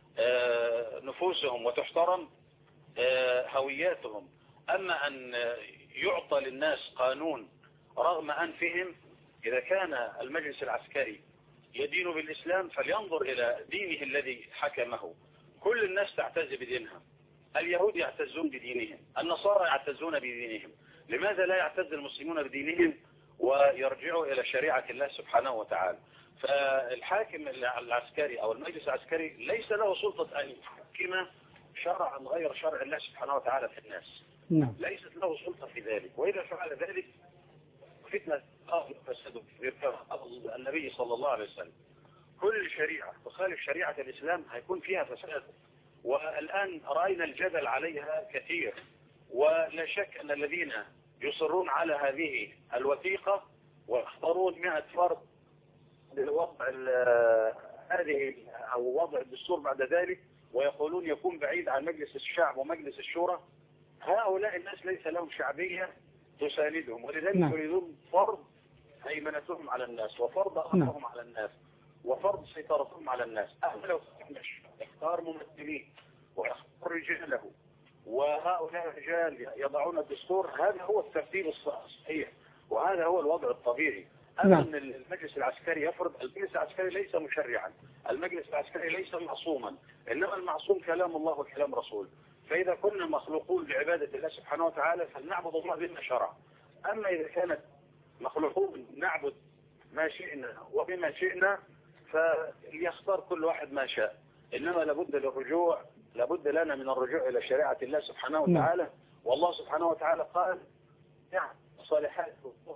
نفوسهم وتحترم هوياتهم. أما أن يعطى للناس قانون رغم أنفهم، إذا كان المجلس العسكري يدين بالإسلام فلينظر إلى دينه الذي حكمه. كل الناس تعتز بدينها، اليهود يعتزون بدينهم، النصارى يعتزون بدينهم، لماذا لا يعتز المسلمون بدينهم ويرجعوا إلى شريعة الله سبحانه وتعالى؟ فالحاكم العسكري أو المجلس العسكري ليس له سلطة أن يحكم شرعا غير شرع الله سبحانه وتعالى في الناس. ليست له سلطة في ذلك، وإذا فعل ذلك فتنة فسد النبي صلى الله عليه وسلم. كل شريعة تخالف شريعة الإسلام هيكون فيها فساد، والآن رأينا الجدل عليها كثير، ولا شك أن الذين يصرون على هذه الوثيقة ويختارون 100 فرد لوضع هذه أو وضع الدستور بعد ذلك، ويقولون يكون بعيد عن مجلس الشعب ومجلس الشورى، هؤلاء الناس ليس لهم شعبية تساندهم، ولذلك يريدون فرض هيمنتهم على الناس وفرض أمرهم على الناس وفرض سيطرتهم على الناس. أما لو يختار ممثلين ويختار رجاله، وهؤلاء الرجال يضعون الدستور، هذا هو الترتيب الصحيح وهذا هو الوضع الطبيعي. أما أن المجلس العسكري يفرض، المجلس العسكري ليس مشرعا، المجلس العسكري ليس معصوما، إنما المعصوم كلام الله وكلام رسول. فإذا كنا مخلوقون لعبادة الله سبحانه وتعالى فلنعبد الله بما شرع. أما إذا كانت مخلوقون نعبد ما شئنا وبما شئنا فليختار كل واحد ما شاء، إنما لابد لنا من الرجوع إلى شريعة الله سبحانه وتعالى. والله سبحانه وتعالى قال نعم صالحات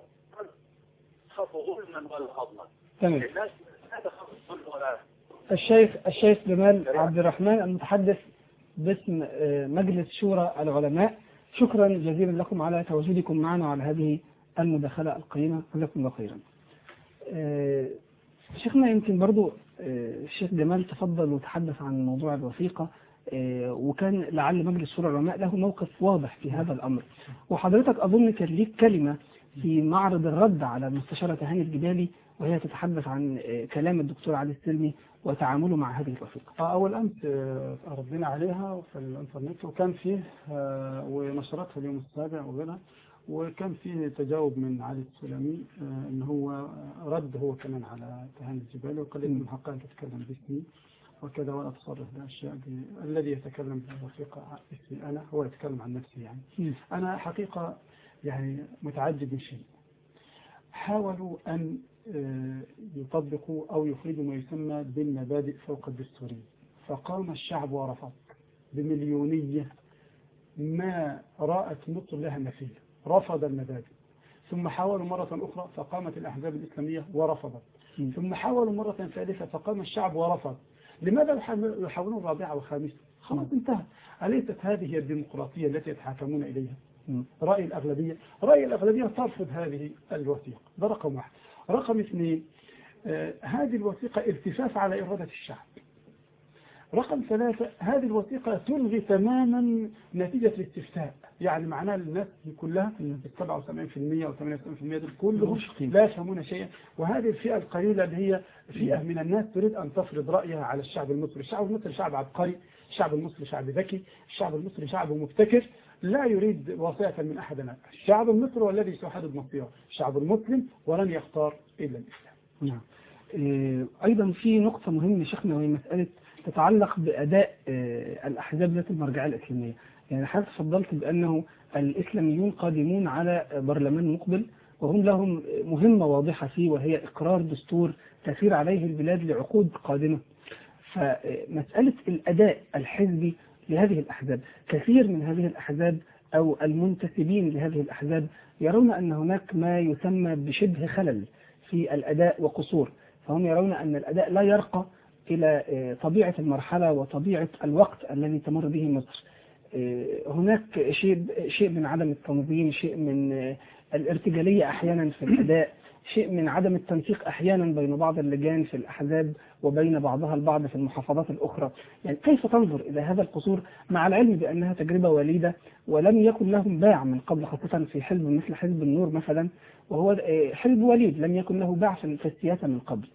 خافوا ظلما ولا هضما. الناس لا تخاف ظلم ولا. الشيخ جمال عبد الرحمن المتحدث باسم مجلس شورى العلماء، شكرا جزيلا لكم على تواجدكم معنا وعلى هذه المداخلة القيمة، جزاكم الله خيرا. شيخنا يمكن برضو الشيخ جمال تفضل وتحدث عن موضوع الوثيقة، وكان لعل مجلس شورى العلماء له موقف واضح في هذا الأمر، وحضرتك أظن كان ليك كلمة في معرض الرد على المستشارة هاني الجبالي وهي تتحدث عن كلام الدكتور علي السلمي وتعامله مع هذه الوثيقة. أول أمس ردينا عليها في الإنترنت، وكان فيه ونشرتها اليوم السابع وغيرها، وكان فيه تجاوب من علي السلمي إن هو رد هو كمان على هاني الجبالي، وقال إن من حقها أن تتكلم باسمي وكذا ولا تصرف بأشياء الذي يتكلم بالوثيقة باسمي أنا هو يتكلم عن نفسي. يعني أنا حقيقة يعني متعجب من شيء، حاولوا أن يطبقوا أو يخرجوا ما يسمى بالمبادئ فوق الدستورية، فقام الشعب ورفض بمليونية ما رأت مصر لها مثيل، رفض المبادئ. ثم حاولوا مرة أخرى فقامت الأحزاب الإسلامية ورفضت، ثم حاولوا مرة ثالثة فقام الشعب ورفض. لماذا يحاولون رابعة وخامسة؟ خلاص انتهى. أليست هذه الديمقراطية التي يتحاكمون إليها؟ رأي الأغلبية ترفض هذه الوثيقة، ده رقم واحد. رقم اثنين، هذه الوثيقة التفاف على إرادة الشعب. رقم ثلاثة، هذه الوثيقة تلغي تماما نتيجة الاستفتاء، يعني معناها الناس كلها 77% أو 78% دول كلهم لا يفهمون شيئا، وهذه الفئة القليلة اللي هي فئة من الناس تريد أن تفرض رأيها على الشعب المصري. الشعب المصري شعب عبقري، الشعب المصري شعب ذكي، الشعب المصري شعب مبتكر، لا يريد وصية من أحد. الشعب المصري هو الذي سيحدد مصيره، الشعب المسلم ولن يختار إلا الإسلام. نعم. أيضا في نقطة مهمة شيخنا، وهي مسألة تتعلق بأداء الأحزاب ذات المرجعية الإسلامية. يعني حضرتك تفضلت بأنه الإسلاميون قادمون على برلمان مقبل وهم لهم مهمة واضحة فيه، وهي إقرار دستور تسير عليه البلاد لعقود قادمة. فمسألة الأداء الحزبي لهذه الأحزاب، كثير من هذه الأحزاب أو المنتسبين لهذه الأحزاب يرون أن هناك ما يسمى بشبه خلل في الأداء وقصور، فهم يرون أن الأداء لا يرقى إلى طبيعة المرحلة وطبيعة الوقت الذي تمر به مصر. هناك شيء من عدم التنظيم، شيء من الارتجالية أحيانا في الأداء، شيء من عدم التنسيق أحيانا بين بعض اللجان في الأحزاب وبين بعضها البعض في المحافظات الأخرى. يعني كيف تنظر إلى هذا القصور مع العلم بأنها تجربة وليدة ولم يكن لهم باع من قبل، خاصة في حزب مثل حزب النور مثلا، وهو حزب وليد لم يكن له باع في السياسة من قبل.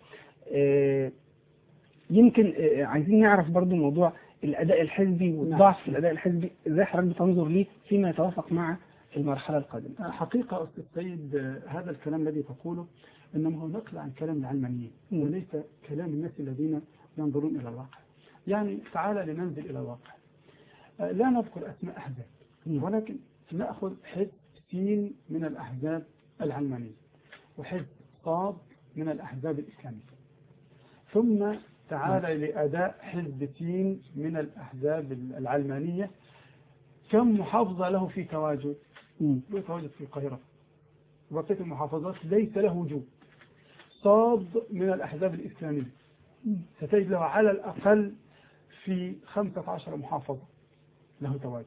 يمكن عايزين نعرف برضو موضوع الأداء الحزبي والضعف في الأداء الحزبي، إزاي حضرتك بتنظر ليه فيما يتوافق مع المرحلة القادمة؟ حقيقة أستاذ سيد، هذا الكلام الذي تقوله إنما هو نقل عن كلام العلمانيين وليس كلام الناس الذين ينظرون إلى الواقع. يعني تعالى لننزل إلى الواقع، لا نذكر أسماء أحزاب، ولكن نأخذ حزب سين من الأحزاب العلمانية وحزب صاد من الأحزاب الإسلامية، ثم تعالى لأداء حزب سين من الأحزاب العلمانية. كم محافظة له في تواجد؟ له تواجد في القاهرة، وبقية المحافظات ليس له وجود. صاد من الأحزاب الإسلامية ستجد له على الأقل في 15 محافظة له تواجد.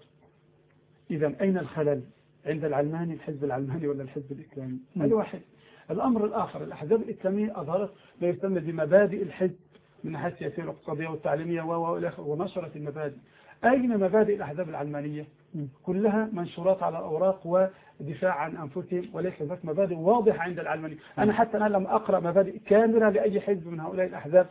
إذا أين الخلل؟ عند العلماني، الحزب العلماني ولا الحزب الإسلامي؟ هذا واحد. الأمر الآخر، الأحزاب الإسلامية أظهرت ما يسمى بمبادئ الحزب من الناحية السياسية والاقتصادية والتعليمية ونشرت المبادئ. أين مبادئ الأحزاب العلمانية؟ كلها منشورات على الأوراق ودفاع عن أنفسهم، وليس هناك مبادئ واضحة عند العلمانية. أنا حتى الآن لم أقرأ مبادئ كاملة لأي حزب من هؤلاء الأحزاب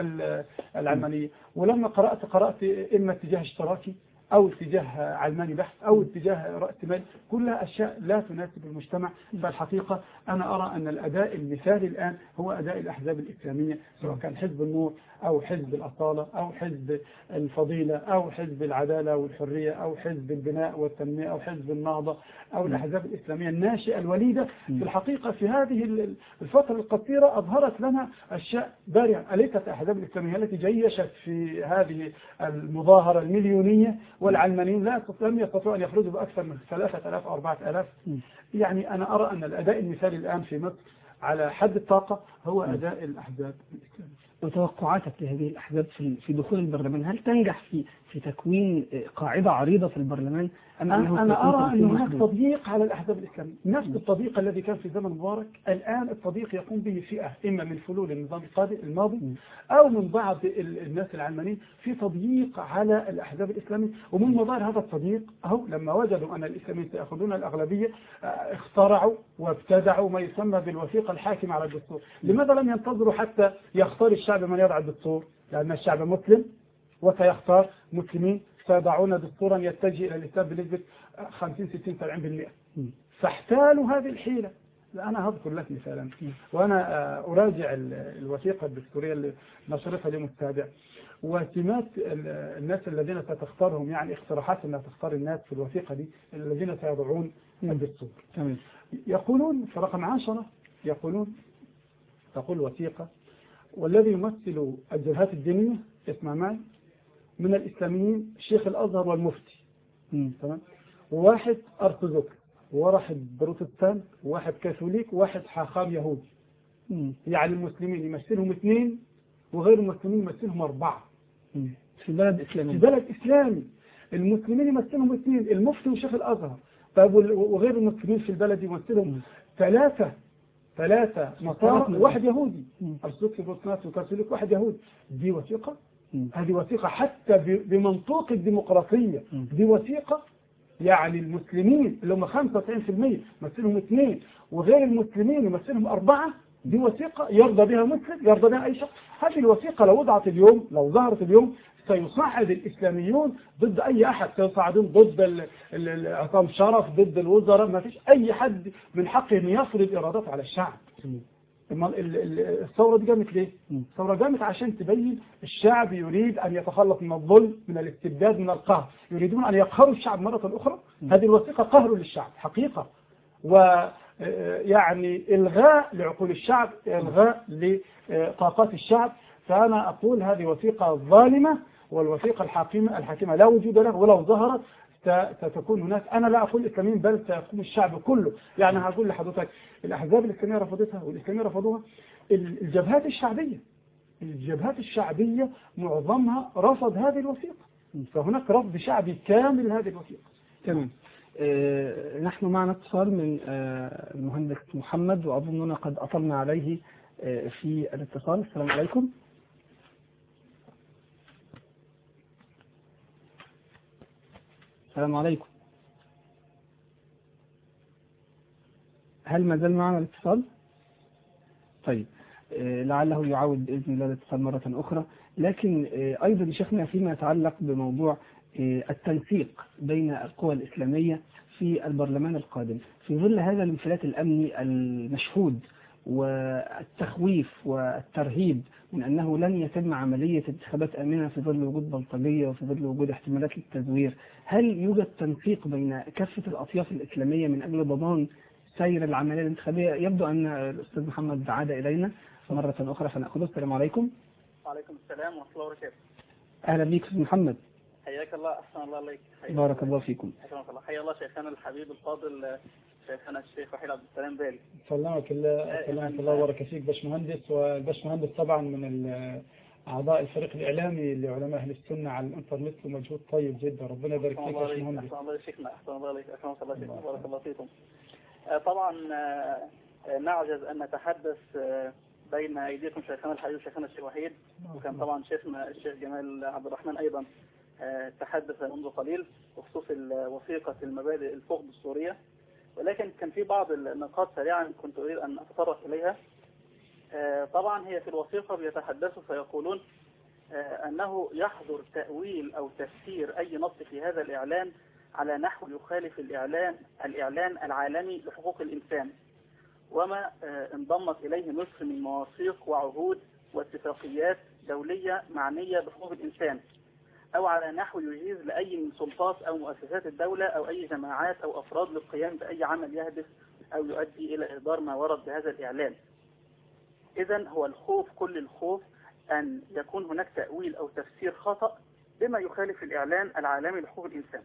العلمانية، ولما قرأت إما اتجاه اشتراكي أو اتجاه علماني بحت أو اتجاه رأس مال، كلها أشياء لا تناسب المجتمع. فالحقيقة أنا أرى أن الأداء المثالي الآن هو أداء الأحزاب الإسلامية، سواء كان حزب النور أو حزب الأصالة أو حزب الفضيلة أو حزب العدالة والحرية أو حزب البناء والتنمية أو حزب النهضة أو الأحزاب الإسلامية الناشئة الوليدة. في الحقيقة في هذه الفترة القصيرة أظهرت لنا أشياء بارعة. أليست الأحزاب الإسلامية التي جيشت في هذه المظاهرة المليونية، والعلمانيين لم يستطيعوا أن يخرجوا بأكثر من 3000 أو 4000. يعني أنا أرى أن الأداء المثالي الآن في مصر على حد الطاقة هو أداء الأحزاب الإسلامية. وتوقعاتك لهذه الأحزاب في دخول البرلمان، هل تنجح في تكوين قاعدة عريضة في البرلمان أم أنا أرى أن هناك تضييق على الأحزاب الإسلامية، نفس التضييق الذي كان في زمن مبارك. الآن التضييق يقوم به فئة إما من فلول النظام الماضي أو من بعض الناس العلمانيين في تضييق على الأحزاب الإسلامية. ومن مظاهر هذا التضييق أهو لما وجدوا أن الإسلاميين سيأخذون الأغلبية اخترعوا وابتدعوا ما يسمى بالوثيقة الحاكمة على الدستور. لماذا لم ينتظروا حتى يختار الشعب من يضع الدستور؟ لأن الشعب مسلم وسيختار مسلمين سيضعون دستورا يتجه إلى الإسلام بنسبة 50-60-70%. فاحتالوا هذه الحيلة. أنا هذكر لك مثالا، وأنا أراجع الوثيقة الدستورية اللي نشرتها اليوم السابع، وسمات الناس الذين ستختارهم، يعني اقتراحات أنها تختار الناس في الوثيقة دي الذين سيضعون الدستور. يقولون في رقم 10 تقول الوثيقة: والذي يمثل الجبهات الدينية، اسمع معي، من الإسلاميين شيخ الأزهر والمفتي، تمام، وواحد أرثوذكس وواحد بروتستان وواحد كاثوليك وواحد حاخام يهودي. يعني المسلمين يمثلهم 2 وغير المسلمين يمثلهم 4 في بلد إسلامي. المسلمين يمثلهم 2، المفتي وشيخ الأزهر. طيب وغير المسلمين في البلد يمثلهم 3 نصارى وواحد يهودي، أرثوذكس بروتستانت وكاثوليك وواحد يهودي. دي وثيقة؟ هذه وثيقة حتى بمنطوق الديمقراطية. دي وثيقة يعني المسلمين اللي هم 95% يمثلهم 2 وغير المسلمين يمثلهم 4. دي وثيقة يرضى بها مسلم، يرضى بها أي شخص؟ هذه الوثيقة لو وضعت اليوم، لو ظهرت اليوم، سيصعد الإسلاميون ضد أي أحد. سيصعدون ضد عصام شرف، ضد الوزراء. ما فيش أي حد من حقه أن يفرض إرادته على الشعب. الثورة دي قامت ليه؟ الثورة قامت عشان تبين الشعب يريد أن يتخلص من الظلم، من الاستبداد، من القهر. يريدون أن يقهروا الشعب مرة أخرى. هذه الوثيقة قهر للشعب حقيقة، ويعني إلغاء لعقول الشعب، إلغاء لطاقات الشعب. فأنا أقول هذه وثيقة ظالمة، والوثيقة الحاكمة لا وجود له، ولو ظهرت ستكون هناك، أنا لا أقول الإسلاميين بل سيقوم الشعب كله. يعني هقول لحضرتك الأحزاب الإسلامية رفضتها والإسلاميين رفضوها. الجبهات الشعبية معظمها رفض هذه الوثيقة، فهناك رفض شعبي كامل هذه الوثيقة. تمام. نحن معنا اتصال من المهندس محمد، وأظننا قد أطلنا عليه في الاتصال. السلام عليكم. السلام عليكم. هل ما زال معنا الاتصال؟ طيب، لعله يعاود بإذن الله الاتصال مرة أخرى. لكن أيضا يا شيخنا فيما يتعلق بموضوع التنسيق بين القوى الإسلامية في البرلمان القادم في ظل هذا الانفلات الأمني المشهود والتخويف والترهيب من أنه لن يتم عملية انتخابات آمنة في ظل وجود بلطجية وفي ظل وجود احتمالات للتزوير، هل يوجد تنسيق بين كافة الأطياف الإسلامية من أجل ضمان سير العملية الانتخابية؟ يبدو أن الأستاذ محمد عاد إلينا مرة أخرى فنأخذه. السلام عليكم. وعليكم السلام ورحمة الله وبركاته. أهلا بك أستاذ محمد. حياك الله، أحسن الله عليك. بارك الله فيكم. حياك الله، حيا الله شيخنا الحبيب الفاضل شيخنا الشيخ وحيد عبد السلام بالي. سلامك الله وبارك فيك باشمهندس، والباشمهندس طبعا من أعضاء الفريق الإعلامي لعلماء أهل السنة على الإنترنت، ومجهود طيب جدا، ربنا يبارك فيك يا باشمهندس. أحسن الله شيخنا، أحسن الله عليك، أحسن الله شيخنا، بارك الله فيكم. طبعا نعجز أن نتحدث بين أيديكم شيخنا الحبيب وشيخنا الشيخ وحيد، وكان طبعا شيخنا الشيخ جمال عبد الرحمن أيضا تحدث منذ قليل بخصوص وثيقة المبادئ الفقد السورية، ولكن كان في بعض النقاط سريعا كنت أريد أن أتطرق إليها. طبعا هي في الوثيقة بيتحدثوا فيقولون أنه يحظر تأويل أو تفسير أي نص في هذا الإعلان على نحو يخالف الإعلان العالمي لحقوق الإنسان وما انضمت إليه مصر من مواثيق وعهود واتفاقيات دولية معنية بحقوق الإنسان، أو على نحو يجيز لأي من سلطات أو مؤسسات الدولة أو أي جماعات أو أفراد للقيام بأي عمل يهدف أو يؤدي إلى إهدار ما ورد بهذا الإعلان. إذن هو الخوف، كل الخوف أن يكون هناك تأويل أو تفسير خطأ بما يخالف الإعلان العالمي لحقوق الإنسان.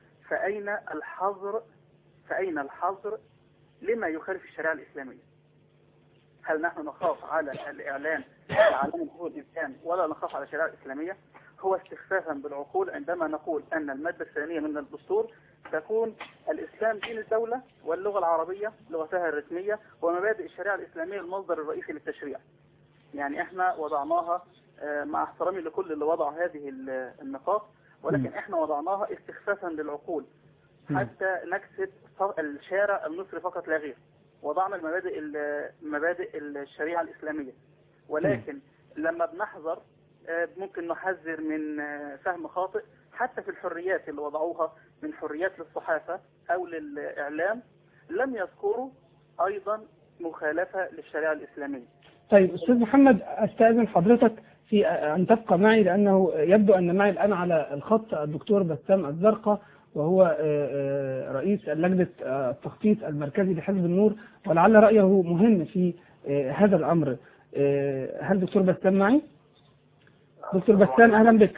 فأين الحظر لما يخالف الشريعة الإسلامية؟ هل نحن نخاف على الإعلان العالمي لحقوق الإنسان ولا نخاف على الشريعة الإسلامية؟ هو استخفافا بالعقول عندما نقول أن المادة الثانية من الدستور تكون الإسلام دين الدولة واللغة العربية لغتها الرسمية ومبادئ الشريعة الإسلامية المصدر الرئيسي للتشريع. يعني احنا وضعناها مع احترامي لكل اللي وضع هذه النقاط، ولكن احنا وضعناها استخفافا للعقول حتى نكسب الشارع المصري فقط لا غير. وضعنا مبادئ الشريعة الإسلامية، ولكن لما بنحذر ممكن نحذر من فهم خاطئ حتى في الحريات اللي وضعوها من حريات للصحافة أو للإعلام، لم يذكروا أيضا مخالفة للشريعة الإسلامية. طيب أستاذ محمد، أستأذن حضرتك في أن تبقى معي، لأنه يبدو أن معي الآن على الخط الدكتور بسام الزرقاء، وهو رئيس لجنة التخطيط المركزي لحزب النور، ولعل رأيه مهم في هذا الأمر. هل دكتور بسام معي؟ دكتور بسام أهلا بك.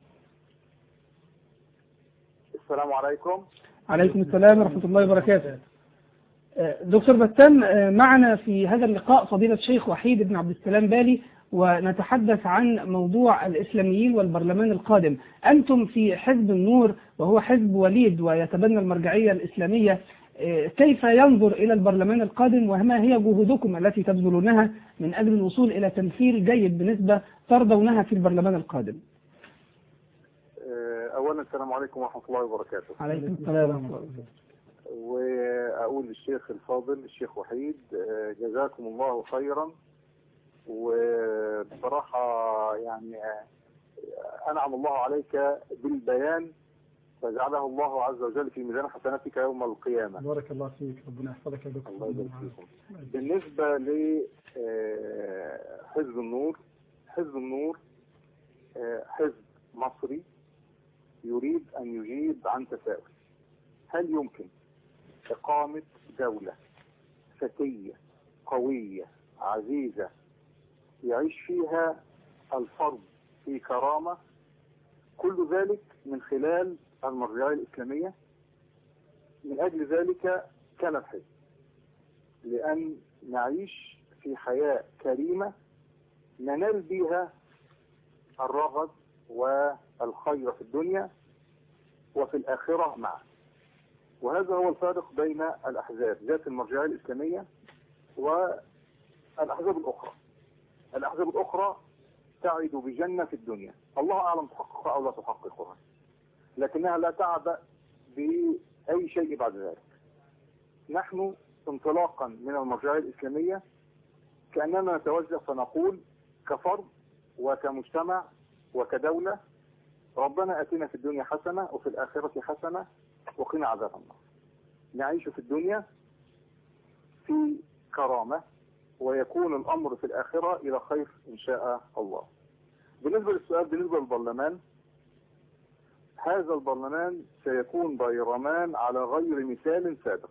السلام عليكم. عليكم السلام ورحمة الله وبركاته. دكتور بسام، معنا في هذا اللقاء فضيلة الشيخ وحيد بن عبد السلام بالي، ونتحدث عن موضوع الإسلاميين والبرلمان القادم. أنتم في حزب النور وهو حزب وليد ويتبنى المرجعية الإسلامية، كيف ينظر إلى البرلمان القادم وما هي جهودكم التي تبذلونها من أجل الوصول إلى تمثيل جيد بنسبة ترضونها في البرلمان القادم؟ أولا السلام عليكم ورحمة الله وبركاته. عليكم السلام ورحمة الله وبركاته. وأقول للشيخ الفاضل الشيخ وحيد جزاكم الله خيرا، وبصراحة يعني أنعم الله عليك بالبيان فجعله الله عز وجل في ميزان حسناتك يوم القيامة. بارك الله فيك، ربنا يحفظك يا دكتور. الله يبارك فيكم. بالنسبة لحزب النور، حزب النور حزب مصري يريد أن يجيب عن تساؤل: هل يمكن إقامة دولة فتية قوية عزيزة يعيش فيها الفرد في كرامة، كل ذلك من خلال المرجعية الإسلامية؟ من أجل ذلك كان الحزب، لأن نعيش في حياة كريمة ننال بها الرغد والخير في الدنيا وفي الآخرة معا. وهذا هو الفارق بين الأحزاب ذات المرجعية الإسلامية والأحزاب الأخرى. الأحزاب الأخرى تعد بجنة في الدنيا، الله أعلم تحققها أو لا تحققها، لكنها لا تعبأ بأي شيء بعد ذلك. نحن انطلاقا من المرجعية الإسلامية كأننا نتوجه فنقول كفرد وكمجتمع وكدولة: ربنا أتنا في الدنيا حسنة وفي الآخرة حسنة وقنا عذاب النار. نعيش في الدنيا في كرامة ويكون الأمر في الآخرة إلى خير إن شاء الله. بالنسبة للسؤال بالنسبة للبرلمان، هذا البرلمان سيكون برلمان على غير مثال سابق،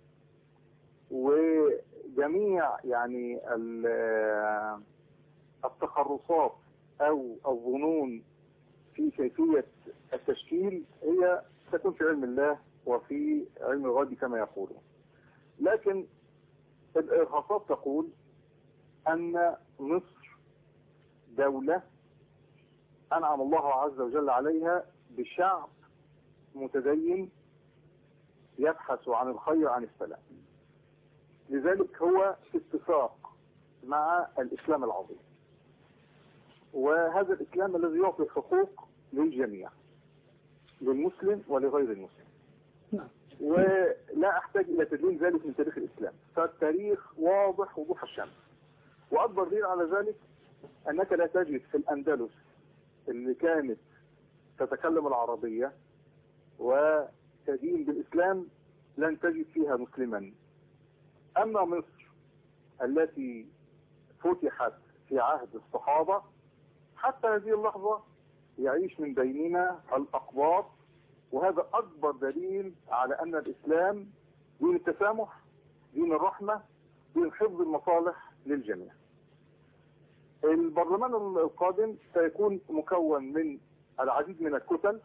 وجميع يعني التخرصات أو الظنون في كيفية التشكيل هي تكون في علم الله وفي علم الغيب كما يقولون. لكن الإرهاصات تقول أن مصر دولة أنعم الله عز وجل عليها بشعب متدين يبحث عن الخير عن السلام، لذلك هو في اتفاق مع الإسلام العظيم، وهذا الإسلام الذي يعطي الحقوق للجميع، للمسلم ولغير المسلم. ولا أحتاج إلى تدوين ذلك من تاريخ الإسلام، فالتاريخ واضح وضوح الشمس. وأكبر دليل على ذلك أنك لا تجد في الأندلس اللي كانت تتكلم العربية وتدين بالإسلام لن تجد فيها مسلما. أما مصر التي فتحت في عهد الصحابة حتى هذه اللحظة يعيش من بيننا الأقباط، وهذا أكبر دليل على أن الإسلام دين التسامح، دين الرحمة، دين حفظ المصالح للجميع. البرلمان القادم سيكون مكون من العديد من الكتل،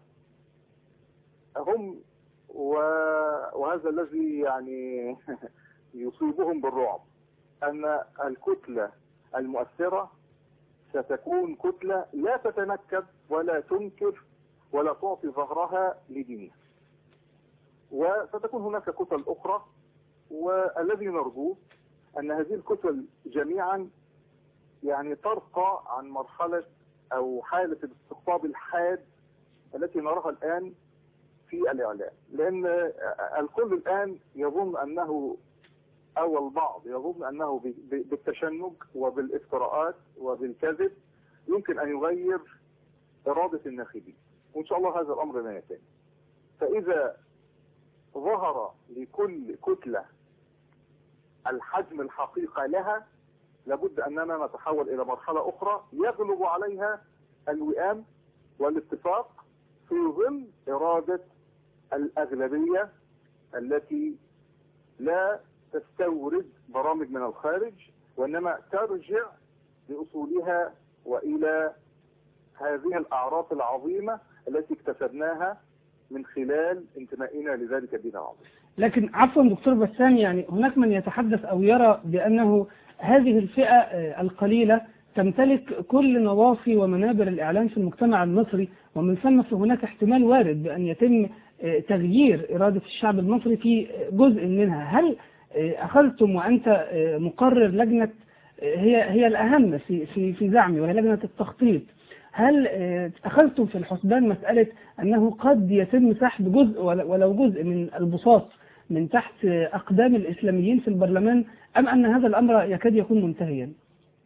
هم وهذا الذي يعني يصيبهم بالرعب أن الكتلة المؤثرة ستكون كتلة لا تتنكب ولا تنكر ولا تعطي ظهرها لدينها، وستكون هناك كتل أخرى، والذي نرجوه أن هذه الكتل جميعا يعني ترقى عن مرحلة أو حالة الاستقطاب الحاد التي نراها الآن في الإعلام، لأن الكل الآن يظن أنه أو البعض يظن أنه بالتشنج وبالافتراءات وبالكذب يمكن أن يغير إرادة الناخبين، وإن شاء الله هذا الأمر لا يتم. فإذا ظهر لكل كتلة الحجم الحقيقة لها لابد أننا نتحول إلى مرحلة أخرى يغلب عليها الوئام والاتفاق في ظل إرادة الأغلبية التي لا تستورد برامج من الخارج وإنما ترجع لأصولها وإلى هذه الأعراف العظيمة التي اكتسبناها من خلال انتمائنا لذلك الدين العظيم. لكن عفوا دكتور بسام، يعني هناك من يتحدث أو يرى بأنه هذه الفئة القليلة تمتلك كل نواصي ومنابر الإعلام في المجتمع المصري، ومن ثم فهناك احتمال وارد بأن يتم تغيير إرادة الشعب المصري في جزء منها. هل أخذتم وأنت مقرر لجنة هي الأهم في زعمي وهي لجنة التخطيط، هل أخذتم في الحسبان مسألة أنه قد يتم سحب جزء ولو جزء من البساط من تحت أقدام الإسلاميين في البرلمان، أم أن هذا الأمر يكاد يكون منتهيا؟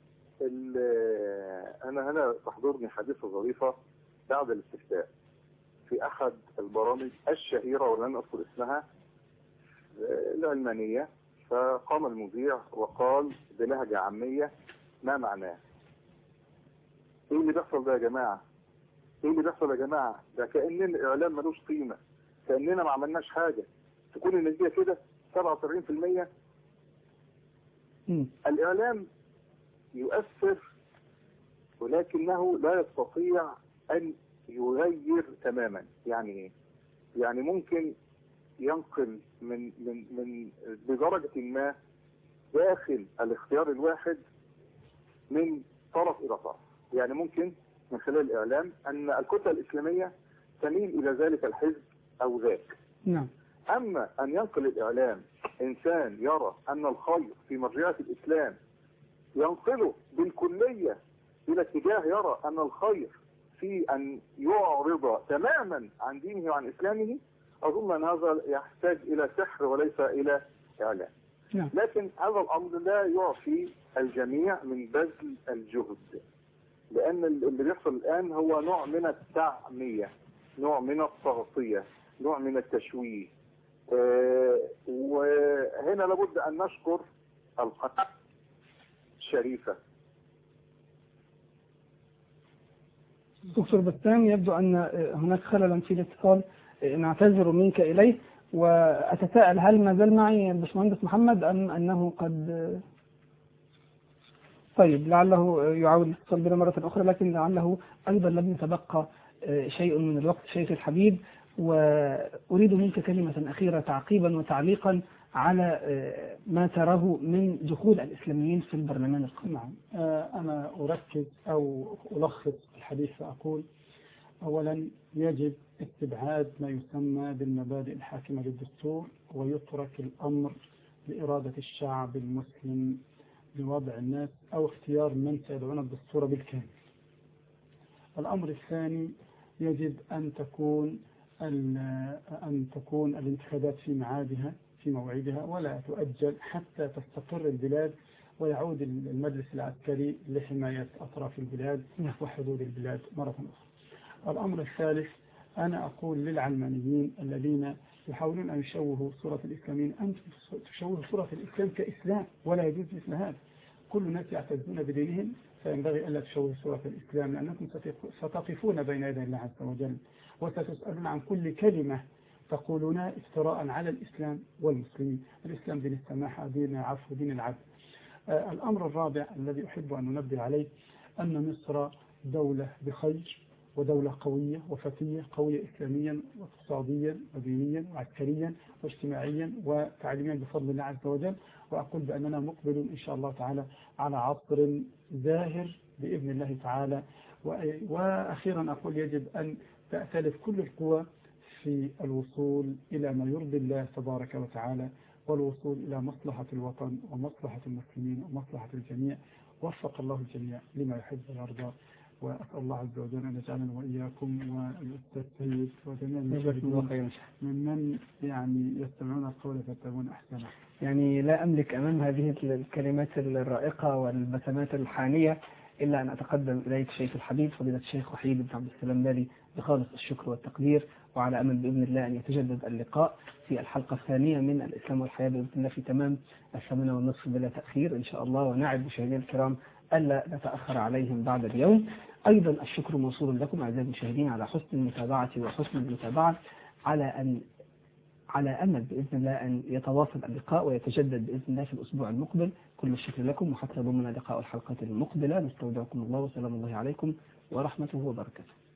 أنا هنا تحضرني حادثة ظريفة بعد الاستفتاء في أحد البرامج الشهيرة ولن أذكر اسمها العلمانية، فقام المذيع وقال بلهجة عامية ما معناه؟ ايه اللي بيحصل ده يا جماعة؟ ايه اللي بيحصل يا جماعة؟ ده كأن الإعلام ملوش قيمة، كأننا ما عملناش حاجة، تكون النتيجة كده 77%. الإعلام يؤثر ولكنه لا يستطيع أن يغير تماما. يعني ايه؟ يعني ممكن ينقل من بدرجة ما داخل الاختيار الواحد من طرف إلى طرف. يعني ممكن من خلال الإعلام أن الكتلة الإسلامية تميل إلى ذلك الحزب أو ذاك. نعم. أما أن ينقل الإعلام إنسان يرى أن الخير في مرجعية الإسلام ينقله بالكلية إلى اتجاه يرى أن الخير في أن يعرض تماما عن دينه وعن إسلامه، أظن أن هذا يحتاج إلى سحر وليس إلى إعلام. نعم. لكن هذا الأمر لا يعفي الجميع من بذل الجهد، لأن اللي بيحصل الآن هو نوع من التعمية، نوع من التغطية، نوع من التشويه. وهنا لابد أن نشكر القناة الشريفة. دكتور بسام، يبدو أن هناك خللا في الاتصال، نعتذر منك إليه، وأتساءل هل ما زال معي الباشمهندس محمد أم أنه قد طيب لعله يعاود الاتصال بنا مرة أخرى، لكن لعله أيضا لم يتبقى شيء من الوقت شيخ الحبيب، وأريد منك كلمة أخيرة تعقيبا وتعليقا على ما تراه من دخول الإسلاميين في البرلمان القادم. نعم، أنا أركز أو ألخص الحديث فأقول: أولا، يجب استبعاد ما يسمى بالمبادئ الحاكمة للدستور، ويترك الأمر لإرادة الشعب المسلم بوضع الناس أو اختيار من سيدعون الدستور بالكامل. الأمر الثاني، يجب أن تكون الانتخابات في ميعادها في موعدها، ولا تؤجل حتى تستقر البلاد ويعود المجلس العسكري لحماية أطراف البلاد وحدود البلاد مرة أخرى. الأمر الثالث، أنا أقول للعلمانيين الذين يحاولون أن يشوهوا صورة الإسلاميين: أنتم تشوهوا صورة الإسلام كإسلام، ولا يجوز مثل هذا. كل الناس يعتزون بدينهم، فينبغي ألا تشوهوا صورة الإسلام، لأنكم ستقفون بين يدي الله عز وجل وستسألون عن كل كلمة تقولونها افتراء على الإسلام والمسلمين. الإسلام دين السماحة، دين العفو، دين العدل. الأمر الرابع الذي أحب أن ننبه عليه: أن مصر دولة بخير، ودولة قوية وفتية، قوية إسلاميا واقتصاديا ودينيا وعسكريا واجتماعيا وتعليميا بفضل الله عز وجل. وأقول بأننا مقبل إن شاء الله تعالى على عصر زاهر بإذن الله تعالى. وأخيرا أقول: يجب أن تأتلف كل القوى في الوصول إلى ما يرضي الله تبارك وتعالى، والوصول إلى مصلحة الوطن ومصلحة المسلمين ومصلحة الجميع. وفق الله الجميع لما يحب ويرضى، وأسأل الله عز وجل أن يجعلنا وإياكم والأستاذ سيد وجميع المشاهدين ممن يستمعون القول فيتبعون أحسنه. لا أملك أمام هذه الكلمات الرائقة والبسمات الحانية إلا أن أتقدم إليك شيخ الحبيب فضيلة الشيخ وحيد بن عبد السلام بالي بخالص الشكر والتقدير، وعلى أمل بإذن الله أن يتجدد اللقاء في الحلقة الثانية من الإسلام والحياة بإذن الله في تمام 8:30 بلا تأخير إن شاء الله، ونعد مشاهدينا الكرام ألا نتأخر عليهم بعد اليوم. أيضا الشكر موصول لكم أعزائي المشاهدين على حسن المتابعة وحسن المتابعة، على أمل بإذن الله أن يتواصل اللقاء ويتجدد بإذن الله في الأسبوع المقبل. كل الشكر لكم، وحتى ضمن لقاء الحلقة المقبلة نستودعكم الله، وسلام الله عليكم ورحمته وبركاته.